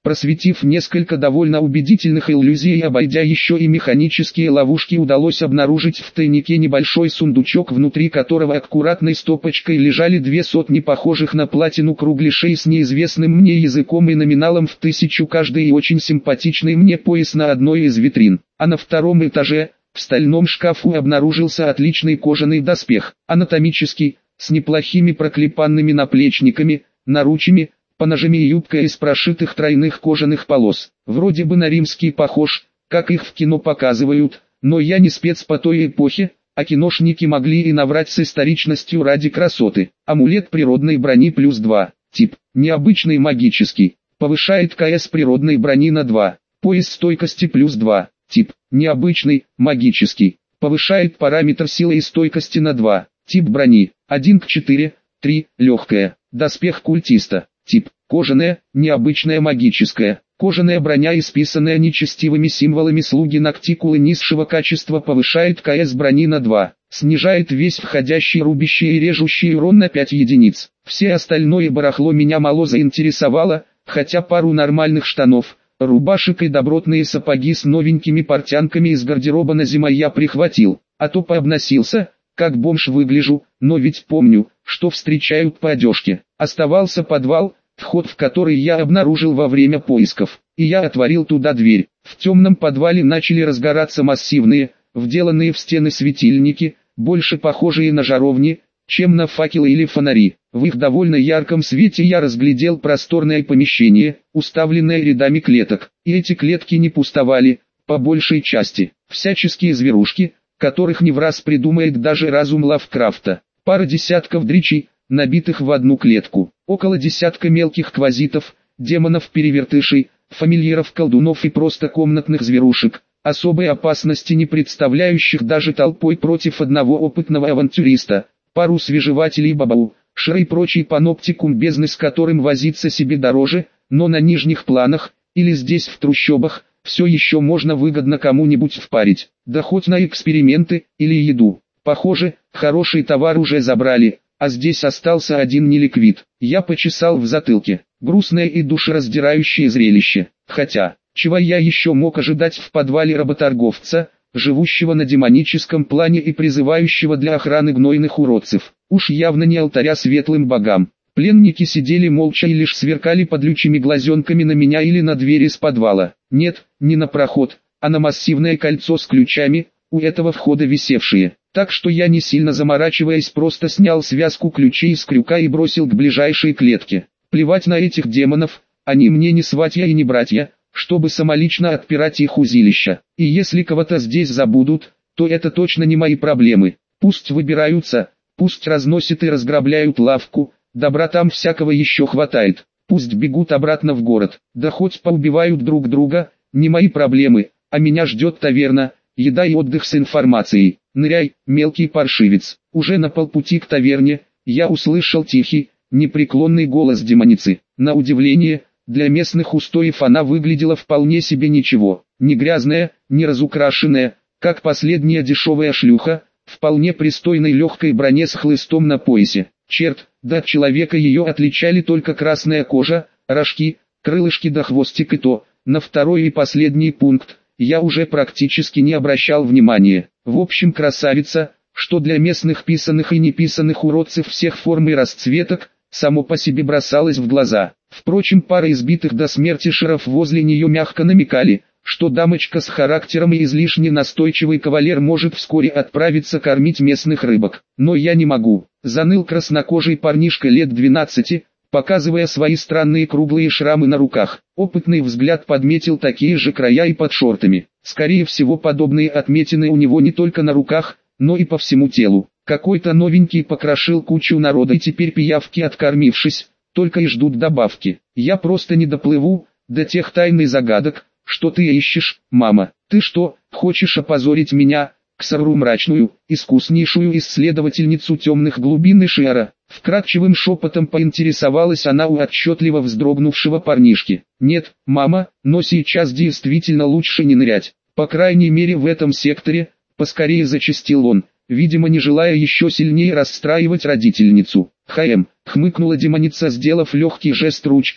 Просветив несколько довольно убедительных иллюзий и обойдя еще и механические ловушки, удалось обнаружить в тайнике небольшой сундучок, внутри которого аккуратной стопочкой лежали 200 похожих на платину кругляшей с неизвестным мне языком и номиналом в 1000 каждый, и очень симпатичный мне пояс на одной из витрин. А на втором этаже, в стальном шкафу, обнаружился отличный кожаный доспех, анатомический, с неплохими проклепанными наплечниками, наручами, поножами и юбкой из прошитых тройных кожаных полос. Вроде бы на римский похож, как их в кино показывают, но я не спец по той эпохе, а киношники могли и наврать с историчностью ради красоты. Амулет природной брони +2. Тип: необычный магический. Повышает КС природной брони на 2. Пояс стойкости +2. Тип: необычный, магический. Повышает параметр силы и стойкости на 2. Тип брони: 1:4, 3, легкая. Доспех культиста. Тип: кожаная, необычная магическая. Кожаная броня, исписанная нечестивыми символами слуги Ноктикулы низшего качества, повышает КС брони на 2. Снижает весь входящий рубящий и режущий урон на 5 единиц. Все остальное барахло меня мало заинтересовало, хотя пару нормальных штанов, рубашек и добротные сапоги с новенькими портянками из гардероба на зиму я прихватил, а то пообносился, как бомж выгляжу, но ведь помню, что встречают по одежке. Оставался подвал, вход в который я обнаружил во время поисков, и я отворил туда дверь. В темном подвале начали разгораться массивные, вделанные в стены светильники, больше похожие на жаровни, чем на факелы или фонари. В их довольно ярком свете я разглядел просторное помещение, уставленное рядами клеток, и эти клетки не пустовали, по большей части, всяческие зверушки, которых не враз придумает даже разум Лавкрафта. Пара десятков дричей, набитых в одну клетку, около десятка мелких квазитов, демонов-перевертышей, фамильяров, колдунов и просто комнатных зверушек, особой опасности не представляющих даже толпой против одного опытного авантюриста, пару свежевателей бабау, шры и прочий паноптикум бездны, с которым возиться себе дороже, но на нижних планах, или здесь в трущобах, все еще можно выгодно кому-нибудь впарить, да хоть на эксперименты, или еду. Похоже, хороший товар уже забрали, а здесь остался один неликвид. Я почесал в затылке. Грустное и душераздирающее зрелище. Хотя, чего я еще мог ожидать в подвале работорговца, живущего на демоническом плане и призывающего для охраны гнойных уродцев? Уж явно не алтаря светлым богам. Пленники сидели молча и лишь сверкали подлючими глазенками на меня или на двери с подвала. Нет, не на проход, а на массивное кольцо с ключами, у этого входа висевшие. Так что я, не сильно заморачиваясь, просто снял связку ключей с крюка и бросил к ближайшей клетке. Плевать на этих демонов, они мне не сватья и не братья, чтобы самолично отпирать их узилища. И если кого-то здесь забудут, то это точно не мои проблемы. Пусть выбираются, пусть разносят и разграбляют лавку, добра там всякого еще хватает. Пусть бегут обратно в город, да хоть поубивают друг друга, не мои проблемы, а меня ждет таверна, еда и отдых с информацией. Ныряй, мелкий паршивец. Уже на полпути к таверне, я услышал тихий, непреклонный голос демоницы. На удивление, для местных устоев она выглядела вполне себе ничего. Не грязная, не разукрашенная, как последняя дешевая шлюха, вполне пристойной легкой броне с хлыстом на поясе. Черт, да от человека ее отличали только красная кожа, рожки, крылышки да хвостик, и то, на второй и последний пункт, я уже практически не обращал внимания. В общем, красавица, что для местных писаных и неписаных уродцев всех форм и расцветок, само по себе бросалось в глаза. Впрочем, пара избитых до смерти шеров возле нее мягко намекали, что дамочка с характером и излишне настойчивый кавалер может вскоре отправиться кормить местных рыбок. Но я не могу. Заныл краснокожий парнишка лет 12, показывая свои странные круглые шрамы на руках. Опытный взгляд подметил такие же края и под шортами. Скорее всего, подобные отметины у него не только на руках, но и по всему телу. Какой-то новенький покрошил кучу народа, и теперь пиявки, откормившись, только и ждут добавки. Я просто не доплыву до тех тайн и загадок, что ты ищешь, мама. Ты что, хочешь опозорить меня, Ксару мрачную, искуснейшую исследовательницу темных глубин Ишиара? Вкрадчивым шепотом поинтересовалась она у отчетливо вздрогнувшего парнишки. Нет, мама, но сейчас действительно лучше не нырять. По крайней мере в этом секторе, поскорее зачастил он, видимо не желая еще сильнее расстраивать родительницу. Хмыкнула демоница, сделав легкий жест ручкой,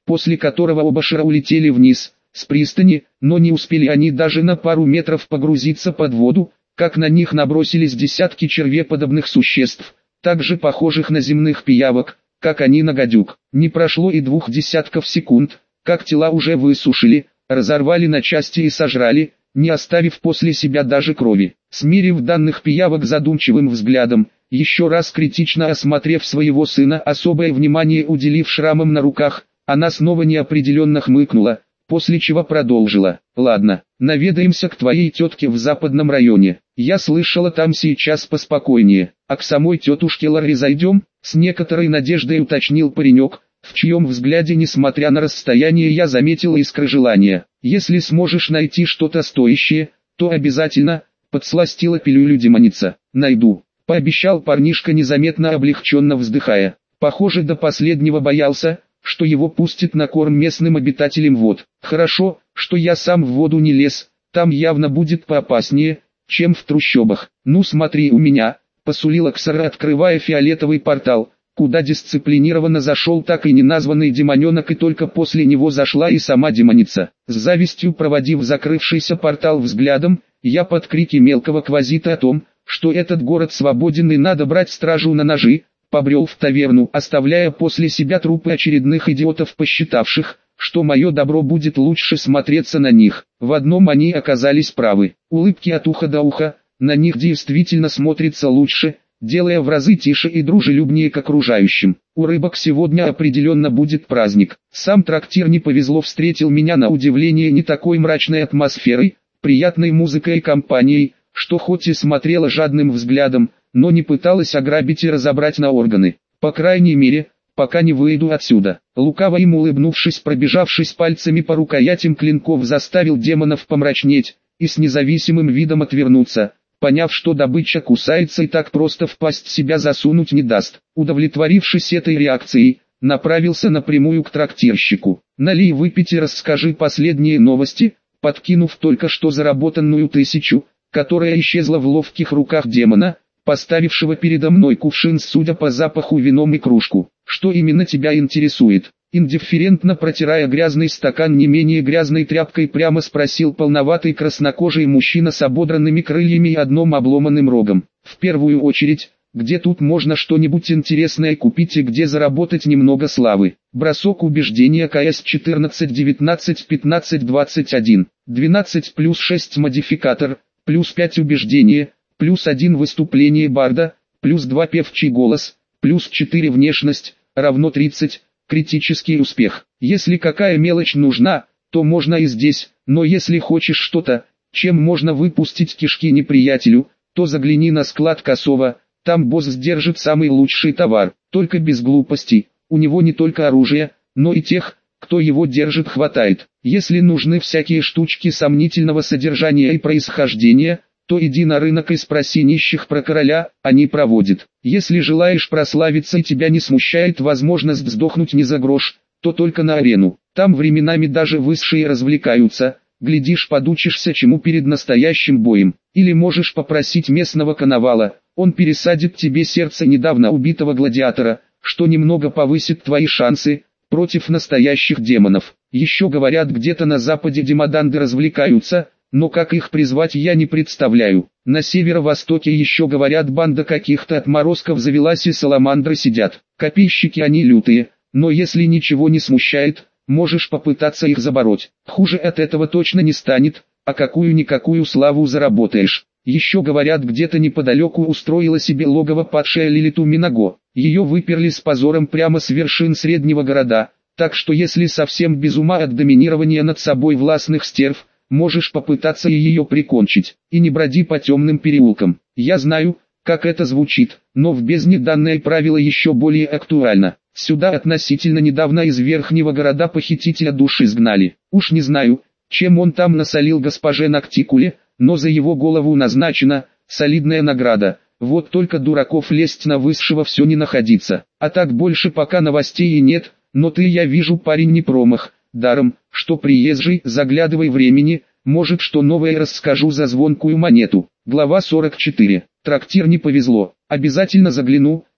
после которого оба шара улетели вниз, с пристани, но не успели они даже на пару метров погрузиться под воду, как на них набросились десятки червеподобных существ, также похожих на земных пиявок, как они на гадюк. Не прошло и 2 десятков секунд, как тела уже высушили, разорвали на части и сожрали, не оставив после себя даже крови. Смирив данных пиявок задумчивым взглядом, еще раз критично осмотрев своего сына, особое внимание уделив шрамам на руках, она снова неопределенно хмыкнула, после чего продолжила: «Ладно, наведаемся к твоей тетке в западном районе. Я слышала, там сейчас поспокойнее. А к самой тетушке Ларри зайдем?» С некоторой надеждой уточнил паренек, в чьем взгляде, несмотря на расстояние, я заметила искры желания. «Если сможешь найти что-то стоящее, то обязательно», — подсластила пилюлю демоница. «Найду», — пообещал парнишка, незаметно облегченно вздыхая. Похоже, до последнего боялся, что его пустят на корм местным обитателям вод. «Хорошо, что я сам в воду не лез, там явно будет поопаснее, чем в трущобах. Ну смотри у меня», — посулила Ксара, открывая фиолетовый портал, куда дисциплинированно зашел так и неназванный демоненок, и только после него зашла и сама демоница. С завистью проводив закрывшийся портал взглядом, я под крики мелкого квазита о том, что этот город свободен и надо брать стражу на ножи, побрел в таверну, оставляя после себя трупы очередных идиотов, посчитавших, что мое добро будет лучше смотреться на них. В одном они оказались правы. Улыбки от уха до уха, на них действительно смотрится лучше, делая в разы тише и дружелюбнее к окружающим. У рыбок сегодня определенно будет праздник. Сам трактир не повезло встретил меня на удивление не такой мрачной атмосферой, приятной музыкой и компанией, что хоть и смотрела жадным взглядом, но не пыталась ограбить и разобрать на органы. По крайней мере, пока не выйду отсюда. Лукаво им улыбнувшись, пробежавшись пальцами по рукоятям клинков, заставил демонов помрачнеть и с независимым видом отвернуться, поняв, что добыча кусается и так просто в пасть себя засунуть не даст. Удовлетворившись этой реакцией, направился напрямую к трактирщику. «Налей выпить и расскажи последние новости», подкинув только что заработанную 1000, которая исчезла в ловких руках демона, поставившего передо мной кувшин с, судя по запаху, вином и кружку. «Что именно тебя интересует?» Индифферентно протирая грязный стакан не менее грязной тряпкой, прямо спросил полноватый краснокожий мужчина с ободранными крыльями и одним обломанным рогом. «В первую очередь, где тут можно что-нибудь интересное купить и где заработать немного славы?» Бросок убеждения. КС 14 19 15 21 12 плюс 6 модификатор, плюс 5 убеждение, плюс 1 выступление барда, плюс 2 певчий голос, плюс 4 внешность, равно 30, критический успех. Если какая мелочь нужна, то можно и здесь, но если хочешь что-то, чем можно выпустить кишки неприятелю, то загляни на склад Косова, там босс держит самый лучший товар, только без глупостей, у него не только оружие, но и тех, кто его держит, хватает. Если нужны всякие штучки сомнительного содержания и происхождения, то иди на рынок и спроси нищих про короля, они проводят. Если желаешь прославиться и тебя не смущает возможность сдохнуть не за грош, то только на арену. Там временами даже высшие развлекаются, глядишь, подучишься чему перед настоящим боем. Или можешь попросить местного коновала, он пересадит тебе сердце недавно убитого гладиатора, что немного повысит твои шансы против настоящих демонов. Еще говорят, где-то на западе демоданды развлекаются, но как их призвать я не представляю. На северо-востоке еще говорят, банда каких-то отморозков завелась и саламандры сидят. Копейщики они лютые, но если ничего не смущает, можешь попытаться их забороть. Хуже от этого точно не станет, а какую-никакую славу заработаешь. Еще говорят, где-то неподалеку устроила себе логово падшая Лилиту Минаго. Ее выперли с позором прямо с вершин среднего города, так что если совсем без ума от доминирования над собой властных стерв, можешь попытаться и ее прикончить. И не броди по темным переулкам. Я знаю, как это звучит, но в бездне данное правило еще более актуально. Сюда относительно недавно из верхнего города похитителя душ изгнали. Уж не знаю, чем он там насолил госпоже Ноктикуле, но за его голову назначена солидная награда. Вот только дураков лезть на высшего все не находиться. А так больше пока новостей и нет, но ты, я вижу, парень не промах. Даром, что приезжий, заглядывай времени, может что новое расскажу за звонкую монету. Глава 44. Трактир не повезло. Обязательно загляну,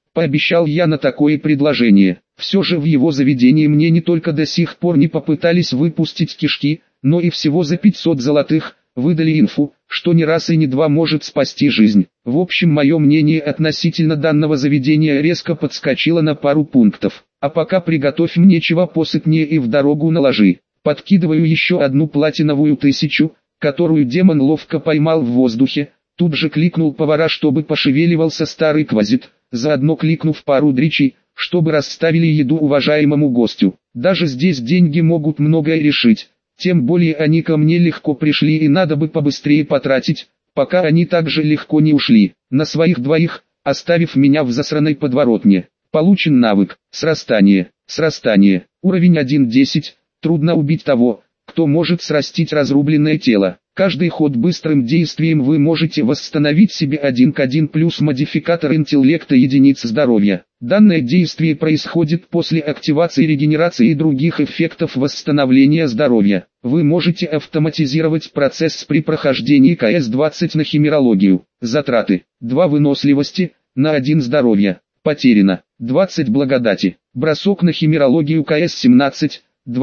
Пообещал я на такое предложение. Все же в его заведении мне не только до сих пор не попытались выпустить кишки, но и всего за 500 золотых выдали инфу, что не раз и не два может спасти жизнь. В общем, мое мнение относительно данного заведения резко подскочило на пару пунктов. А пока приготовь мне чего посытнее и в дорогу наложи. Подкидываю еще одну платиновую 1000, которую демон ловко поймал в воздухе. Тут же кликнул повара, чтобы пошевеливался старый квазит, заодно кликнув пару дричей, чтобы расставили еду уважаемому гостю. Даже здесь деньги могут многое решить, тем более они ко мне легко пришли и надо бы побыстрее потратить, пока они так же легко не ушли, на своих двоих, оставив меня в засраной подворотне. Получен навык, срастание, уровень 1.10, трудно убить того, кто может срастить разрубленное тело. Каждый ход быстрым действием вы можете восстановить себе 1 к 1 плюс модификатор интеллекта единиц здоровья. Данное действие происходит после активации регенерации и других эффектов восстановления здоровья. Вы можете автоматизировать процесс при прохождении КС-20 на химерологию. Затраты: 2 выносливости, на 1 здоровья. Потеряно 20 благодати. Бросок на химерологию КС-17,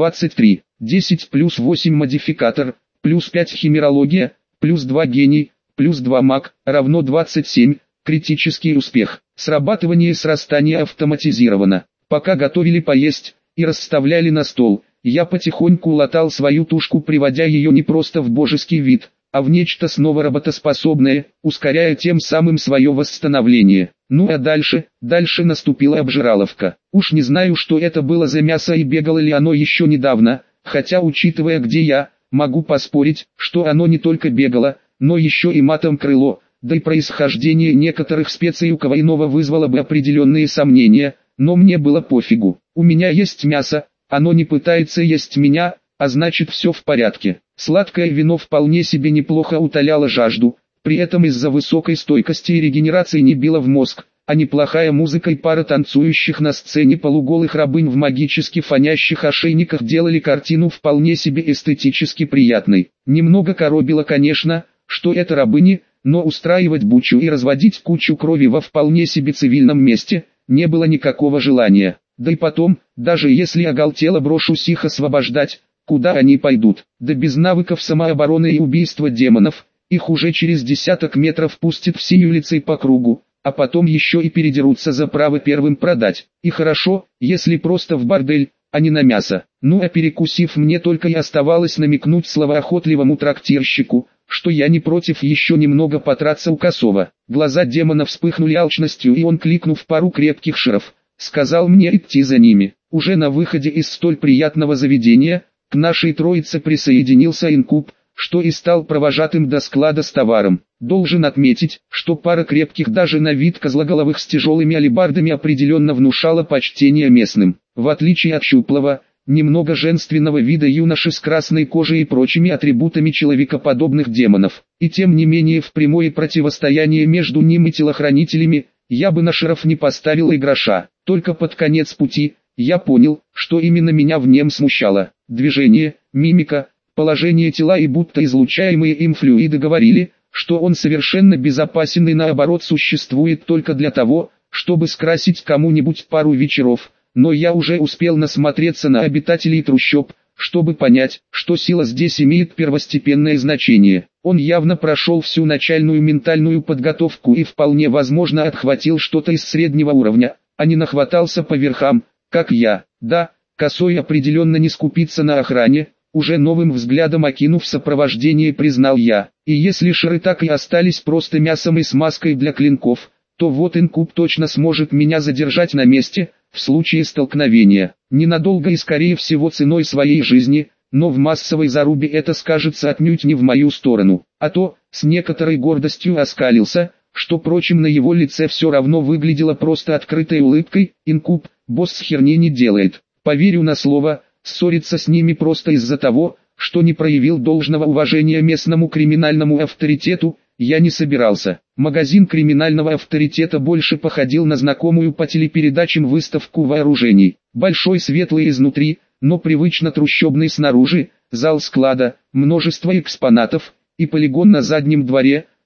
23, 10 плюс 8 модификатор, плюс 5 химерология, плюс 2 гений, плюс 2 маг, равно 27, критический успех. Срабатывание срастания автоматизировано. Пока готовили поесть и расставляли на стол, я потихоньку латал свою тушку, приводя ее не просто в божеский вид, а в нечто снова работоспособное, ускоряя тем самым свое восстановление. Ну а дальше наступила обжираловка. Уж не знаю, что это было за мясо и бегало ли оно еще недавно, хотя учитывая где я, могу поспорить, что оно не только бегало, но еще и матом крыло, да и происхождение некоторых специй у кого иного вызвало бы определенные сомнения, но мне было пофигу. У меня есть мясо, оно не пытается есть меня, а значит все в порядке. Сладкое вино вполне себе неплохо утоляло жажду, при этом из-за высокой стойкости и регенерации не било в мозг, а неплохая музыка и пара танцующих на сцене полуголых рабынь в магически фонящих ошейниках делали картину вполне себе эстетически приятной. Немного коробило, конечно, что это рабыни, но устраивать бучу и разводить кучу крови во вполне себе цивильном месте не было никакого желания. Да и потом, даже если оголтело брошусь их освобождать, куда они пойдут? Да без навыков самообороны и убийства демонов, их уже через десяток метров пустят всей улицей по кругу, а потом еще и передерутся за право первым продать. И хорошо, если просто в бордель, а не на мясо. Ну а перекусив, мне только и оставалось намекнуть словоохотливому трактирщику, что я не против еще немного потраться у косого. Глаза демона вспыхнули алчностью, и он, кликнув пару крепких шаров, сказал мне идти за ними. Уже на выходе из столь приятного заведения, к нашей троице присоединился инкуб, что и стал провожатым до склада с товаром. Должен отметить, что пара крепких даже на вид козлоголовых с тяжелыми алебардами определенно внушала почтение местным. В отличие от щуплого, немного женственного вида юноши с красной кожей и прочими атрибутами человекоподобных демонов. И тем не менее в прямое противостояние между ним и телохранителями, я бы на шеров не поставил и гроша. Только под конец пути, я понял, что именно меня в нем смущало. Движение, мимика, положение тела и будто излучаемые им флюиды говорили, что он совершенно безопасен и наоборот существует только для того, чтобы скрасить кому-нибудь пару вечеров. Но я уже успел насмотреться на обитателей трущоб, чтобы понять, что сила здесь имеет первостепенное значение. Он явно прошел всю начальную ментальную подготовку и вполне возможно отхватил что-то из среднего уровня, а не нахватался по верхам, как я. Да, Косой определенно не скупится на охране, уже новым взглядом окинув сопровождение, признал я. И если шары так и остались просто мясом и смазкой для клинков, то вот инкуб точно сможет меня задержать на месте, в случае столкновения. Ненадолго и скорее всего ценой своей жизни, но в массовой зарубе это скажется отнюдь не в мою сторону. А то, с некоторой гордостью оскалился, что прочим на его лице все равно выглядело просто открытой улыбкой. Инкуб, босс херни не делает. Поверю на слово, ссориться с ними просто из-за того, что не проявил должного уважения местному криминальному авторитету, я не собирался. Магазин криминального авторитета больше походил на знакомую по телепередачам выставку вооружений. Большой, светлый изнутри, но привычно трущобный снаружи, зал склада, множество экспонатов и полигон на заднем дворе,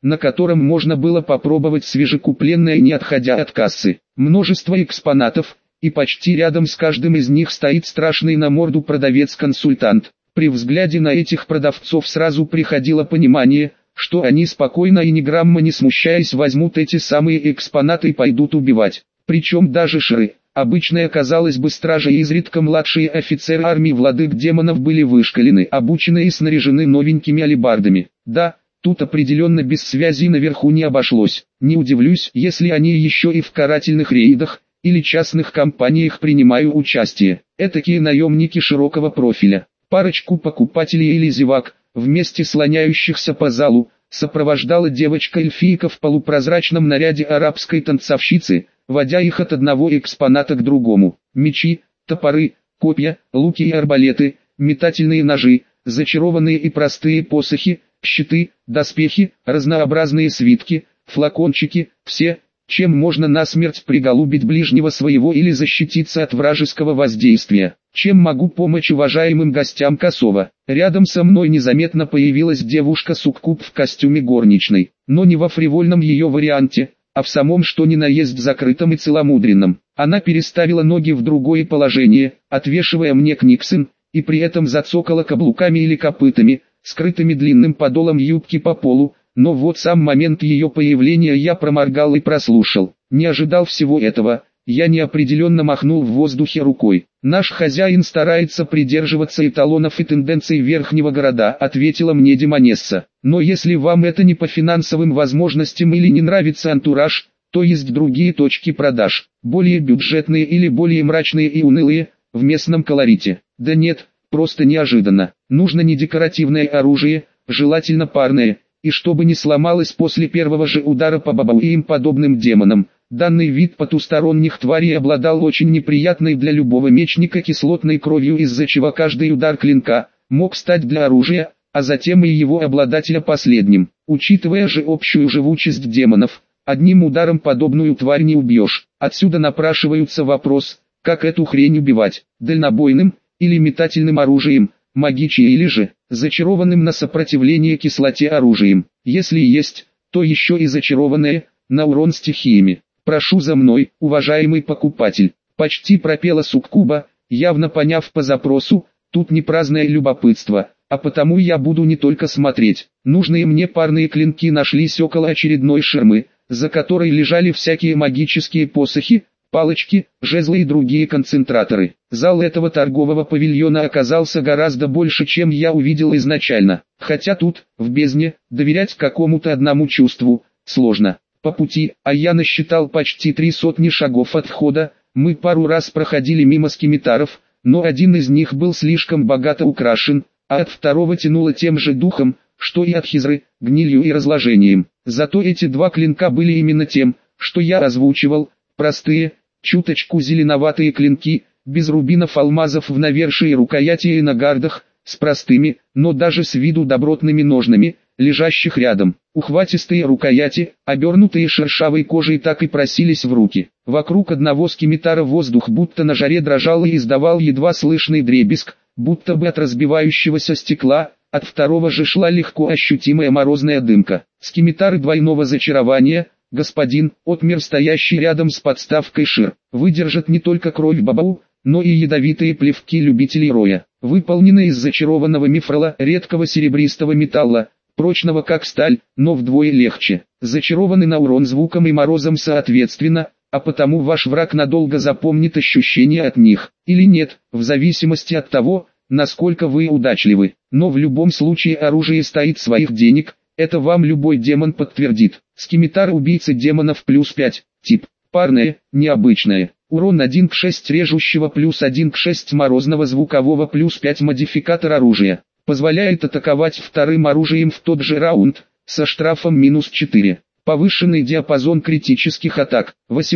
на котором можно было попробовать свежекупленное, не отходя от кассы. Множество экспонатов, и почти рядом с каждым из них стоит страшный на морду продавец-консультант. При взгляде на этих продавцов сразу приходило понимание, что они спокойно и ни грамма не смущаясь возьмут эти самые экспонаты и пойдут убивать. Причем даже шры, обычные, казалось бы, стражи и изредка младшие офицеры армии владык демонов были вышкалены, обучены и снаряжены новенькими алебардами. Да, тут определенно без связи наверху не обошлось. Не удивлюсь, если они еще и в карательных рейдах или частных компаниях принимают участие. Этакие наемники широкого профиля. Парочку покупателей или зевак, вместе слоняющихся по залу, сопровождала девочка-эльфийка в полупрозрачном наряде арабской танцовщицы, водя их от одного экспоната к другому. Мечи, топоры, копья, луки и арбалеты, метательные ножи, зачарованные и простые посохи, щиты, доспехи, разнообразные свитки, флакончики, все, чем можно насмерть приголубить ближнего своего или защититься от вражеского воздействия. Чем могу помочь уважаемым гостям Косова? Рядом со мной незаметно появилась девушка-суккуб в костюме горничной, но не во фривольном ее варианте, а в самом что ни на есть закрытом и целомудренном. Она переставила ноги в другое положение, отвешивая мне книксон, и при этом зацокала каблуками или копытами, скрытыми длинным подолом юбки по полу, но вот сам момент ее появления я проморгал и прослушал. Не ожидал всего этого, я неопределенно махнул в воздухе рукой. «Наш хозяин старается придерживаться эталонов и тенденций верхнего города», ответила мне демонесса. «Но если вам это не по финансовым возможностям или не нравится антураж, то есть другие точки продаж, более бюджетные или более мрачные и унылые, в местном колорите». «Да нет, просто неожиданно. Нужно не декоративное оружие, желательно парное, и чтобы не сломалось после первого же удара по бабау и им подобным демонам». Данный вид потусторонних тварей обладал очень неприятной для любого мечника кислотной кровью, из-за чего каждый удар клинка мог стать для оружия, а затем и его обладателя последним. Учитывая же общую живучесть демонов, одним ударом подобную тварь не убьешь. Отсюда напрашивается вопрос, как эту хрень убивать: дальнобойным или метательным оружием, магичьей или же зачарованным на сопротивление кислоте оружием. Если есть, то еще и зачарованное, на урон стихиями. «Прошу за мной, уважаемый покупатель», — почти пропела суккуба, явно поняв по запросу, тут не праздное любопытство, а потому я буду не только смотреть. Нужные мне парные клинки нашлись около очередной ширмы, за которой лежали всякие магические посохи, палочки, жезлы и другие концентраторы. Зал этого торгового павильона оказался гораздо больше, чем я увидел изначально, хотя тут, в бездне, доверять какому-то одному чувству сложно. По пути, а я насчитал почти 300 шагов от входа, мы пару раз проходили мимо скимитаров, но один из них был слишком богато украшен, а от второго тянуло тем же духом, что и от хизры, гнилью и разложением. Зато эти два клинка были именно тем, что я озвучивал: простые, чуточку зеленоватые клинки, без рубинов алмазов в навершии рукояти и на гардах, с простыми, но даже с виду добротными ножнами, лежащих рядом. Ухватистые рукояти, обернутые шершавой кожей, так и просились в руки. Вокруг одного скимитара воздух будто на жаре дрожал и издавал едва слышный дребезг, будто бы от разбивающегося стекла, от второго же шла легко ощутимая морозная дымка. Скимитары двойного зачарования, господин, отмер стоящий рядом с подставкой шир, выдержат не только кровь бабау, но и ядовитые плевки любителей роя. Выполнены из зачарованного мифрила, редкого серебристого металла, прочного как сталь, но вдвое легче. Зачарованы на урон звуком и морозом соответственно, а потому ваш враг надолго запомнит ощущения от них, или нет, в зависимости от того, насколько вы удачливы. Но в любом случае оружие стоит своих денег, это вам любой демон подтвердит. Скимитар убийцы демонов плюс 5, тип, парное, необычное. Урон 1 к 6 режущего плюс 1 к 6 морозного звукового плюс 5 модификатор оружия. Позволяет атаковать вторым оружием в тот же раунд, со штрафом минус 4. Повышенный диапазон критических атак,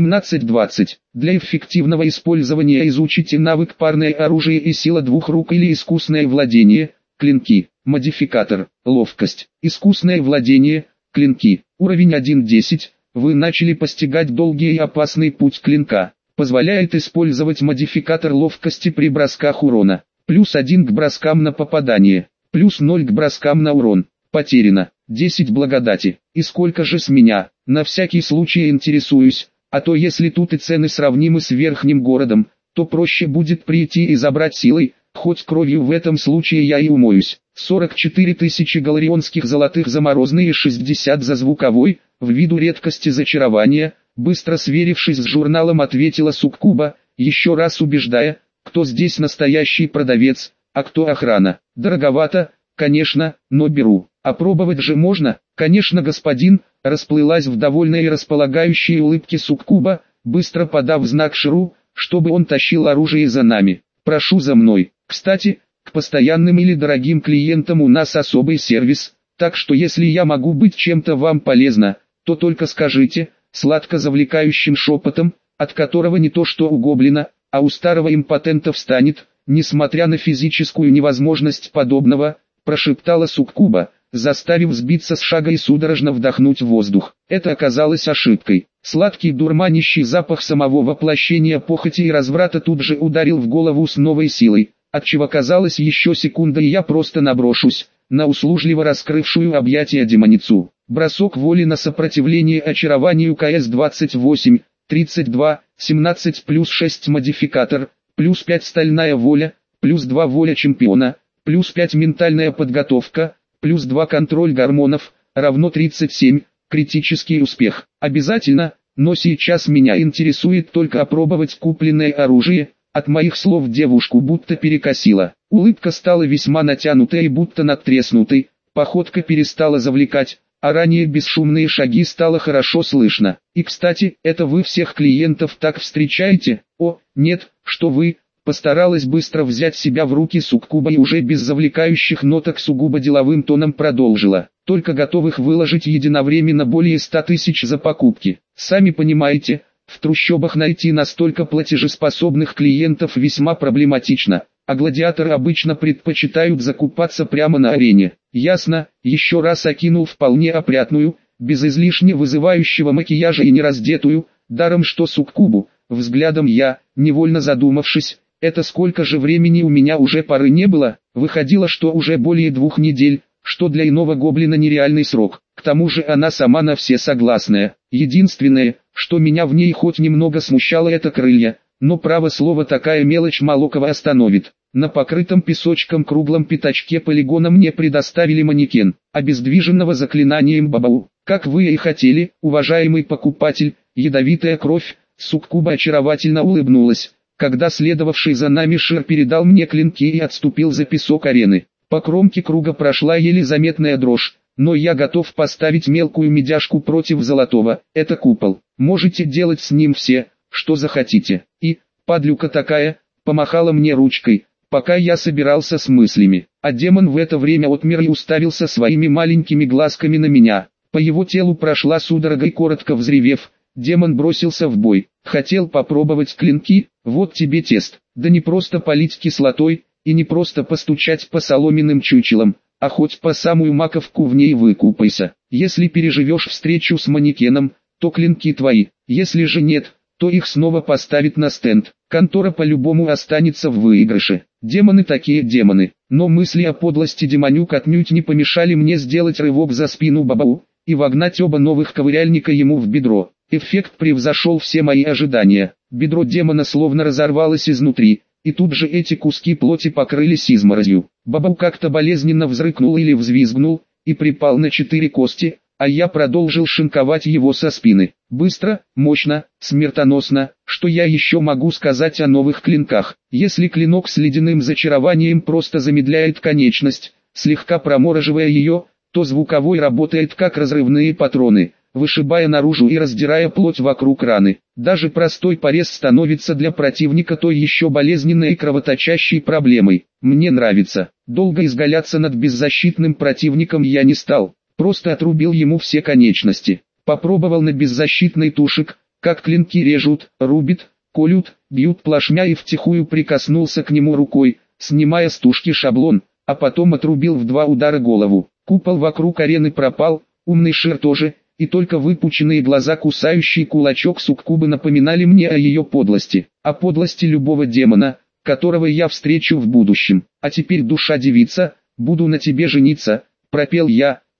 18-20. Для эффективного использования изучите навык парное оружие и сила двух рук или искусное владение, клинки. Модификатор, ловкость, искусное владение, клинки. Уровень 1-10, вы начали постигать долгий и опасный путь клинка. Позволяет использовать модификатор ловкости при бросках урона. Плюс 1 к броскам на попадание, плюс 0 к броскам на урон. потеряно. 10 благодати. И сколько же с меня? На всякий случай интересуюсь, а то если тут и цены сравнимы с верхним городом, то проще будет прийти и забрать силой, хоть кровью в этом случае я и умоюсь. 44 тысячи галарионских золотых за морозные и 60 за звуковой, в виду редкости зачарования, быстро сверившись с журналом, ответила суккуба, еще раз убеждая, кто здесь настоящий продавец, а кто охрана. Дороговато, конечно, но беру. Опробовать же можно? Конечно, господин, расплылась в довольной и располагающей улыбке суккуба, быстро подав знак Ширу, чтобы он тащил оружие за нами. Прошу за мной. Кстати, к постоянным или дорогим клиентам у нас особый сервис, так что если я могу быть чем-то вам полезна, то только скажите, сладко завлекающим шепотом, от которого не то что у гоблина, а у старого импотента встанет, несмотря на физическую невозможность подобного, прошептала суккуба, заставив сбиться с шага и судорожно вдохнуть воздух. Это оказалось ошибкой. Сладкий дурманящий запах самого воплощения похоти и разврата тут же ударил в голову с новой силой, отчего казалось еще секунда и я просто наброшусь на услужливо раскрывшую объятия демоницу. Бросок воли на сопротивление очарованию КС-28, 32, 17 плюс 6 модификатор, плюс 5 стальная воля, плюс 2 воля чемпиона, плюс 5 ментальная подготовка, плюс 2 контроль гормонов, равно 37, критический успех. Обязательно, но сейчас меня интересует только опробовать купленное оружие. От моих слов девушку будто перекосило. Улыбка стала весьма натянутой и будто надтреснутой, походка перестала завлекать, а ранее бесшумные шаги стало хорошо слышно. И кстати, это вы всех клиентов так встречаете? О, нет, что вы, постаралась быстро взять себя в руки суккуба и уже без завлекающих ноток сугубо деловым тоном продолжила. Только готовых выложить единовременно более 100 тысяч за покупки. Сами понимаете, в трущобах найти настолько платежеспособных клиентов весьма проблематично, а гладиаторы обычно предпочитают закупаться прямо на арене. Ясно, еще раз окинул вполне опрятную, без излишне вызывающего макияжа и нераздетую, даром что суккубу, взглядом я, невольно задумавшись, это сколько же времени у меня уже поры не было, выходило, что уже более 2 недель, что для иного гоблина нереальный срок. К тому же она сама на все согласная. Единственное, что меня в ней хоть немного смущало, это крылья, но право слово такая мелочь мало кого остановит. На покрытом песочком круглом пятачке полигона мне предоставили манекен, обездвиженного заклинанием Бабау. Как вы и хотели, уважаемый покупатель, ядовитая кровь, суккуба очаровательно улыбнулась, когда следовавший за нами Шир передал мне клинки и отступил за песок арены. По кромке круга прошла еле заметная дрожь, но я готов поставить мелкую медяшку против золотого, это купол. Можете делать с ним все, что захотите. И, падлюка такая, помахала мне ручкой, пока я собирался с мыслями. А демон в это время отмер и уставился своими маленькими глазками на меня. По его телу прошла судорога и коротко взревев, демон бросился в бой. Хотел попробовать клинки, вот тебе тест. Да не просто полить кислотой, и не просто постучать по соломенным чучелам, а хоть по самую маковку в ней выкупайся. Если переживешь встречу с манекеном, то клинки твои, если же нет, то их снова поставят на стенд. Контора по-любому останется в выигрыше. Демоны такие демоны, но мысли о подлости демонюк отнюдь не помешали мне сделать рывок за спину Бабау и вогнать оба новых ковыряльника ему в бедро. Эффект превзошел все мои ожидания. Бедро демона словно разорвалось изнутри, и тут же эти куски плоти покрылись изморозью. Бабау как-то болезненно взрыкнул или взвизгнул, и припал на 4 кости, а я продолжил шинковать его со спины. Быстро, мощно, смертоносно. Что я еще могу сказать о новых клинках? Если клинок с ледяным зачарованием просто замедляет конечность, слегка промораживая ее, то звуковой работает как разрывные патроны, вышибая наружу и раздирая плоть вокруг раны. Даже простой порез становится для противника той еще болезненной и кровоточащей проблемой. Мне нравится. Долго изгаляться над беззащитным противником я не стал. Просто отрубил ему все конечности. Попробовал на беззащитный тушек, как клинки режут, рубят, колют, бьют плашмя и втихую прикоснулся к нему рукой, снимая с тушки шаблон, а потом отрубил в 2 удара голову. Купол вокруг арены пропал, умный Шир тоже, и только выпученные глаза кусающий кулачок суккубы напоминали мне о ее подлости, о подлости любого демона, которого я встречу в будущем. А теперь, душа девица, буду на тебе жениться, пропел я,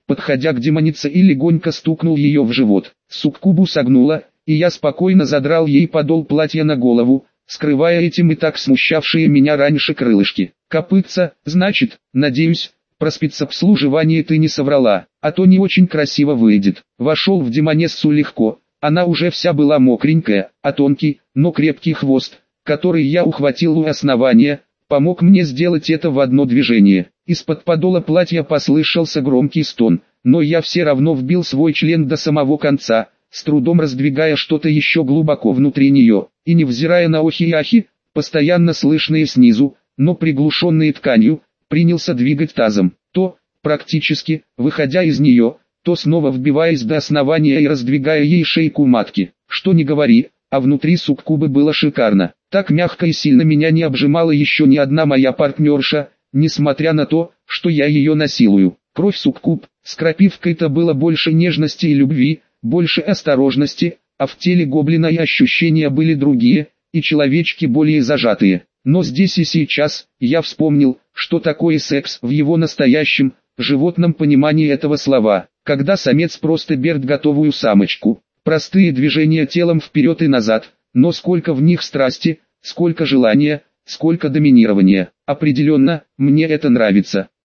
подходя к демонице и легонько стукнул ее в живот. Суккубу согнула, и я спокойно задрал ей подол платья на голову, скрывая этим и так смущавшие меня раньше крылышки. Копытца, значит, надеюсь, про спецобслуживание ты не соврала, а то не очень красиво выйдет. Вошел в демонессу легко, она уже вся была мокренькая, а тонкий, но крепкий хвост, который я ухватил у основания, помог мне сделать это в одно движение. Из-под подола платья послышался громкий стон, но я все равно вбил свой член до самого конца, с трудом раздвигая что-то еще глубоко внутри нее, и невзирая на охи и ахи, постоянно слышные снизу, но приглушенные тканью, принялся двигать тазом, то, практически, выходя из нее, то снова вбиваясь до основания и раздвигая ей шейку матки. Что ни говори, а внутри суккубы было шикарно. Так мягко и сильно меня не обжимала еще ни одна моя партнерша, несмотря на то, что я ее насилую. Кровь суккуб, с крапивкой-то было больше нежности и любви, больше осторожности, а в теле гоблина и ощущения были другие, и человечки более зажатые. Но здесь и сейчас, я вспомнил, что такое секс в его настоящем, животном понимании этого слова, когда самец просто берет готовую самочку. Простые движения телом вперед и назад, но сколько в них страсти, сколько желания, сколько доминирования. Определенно, мне это нравится.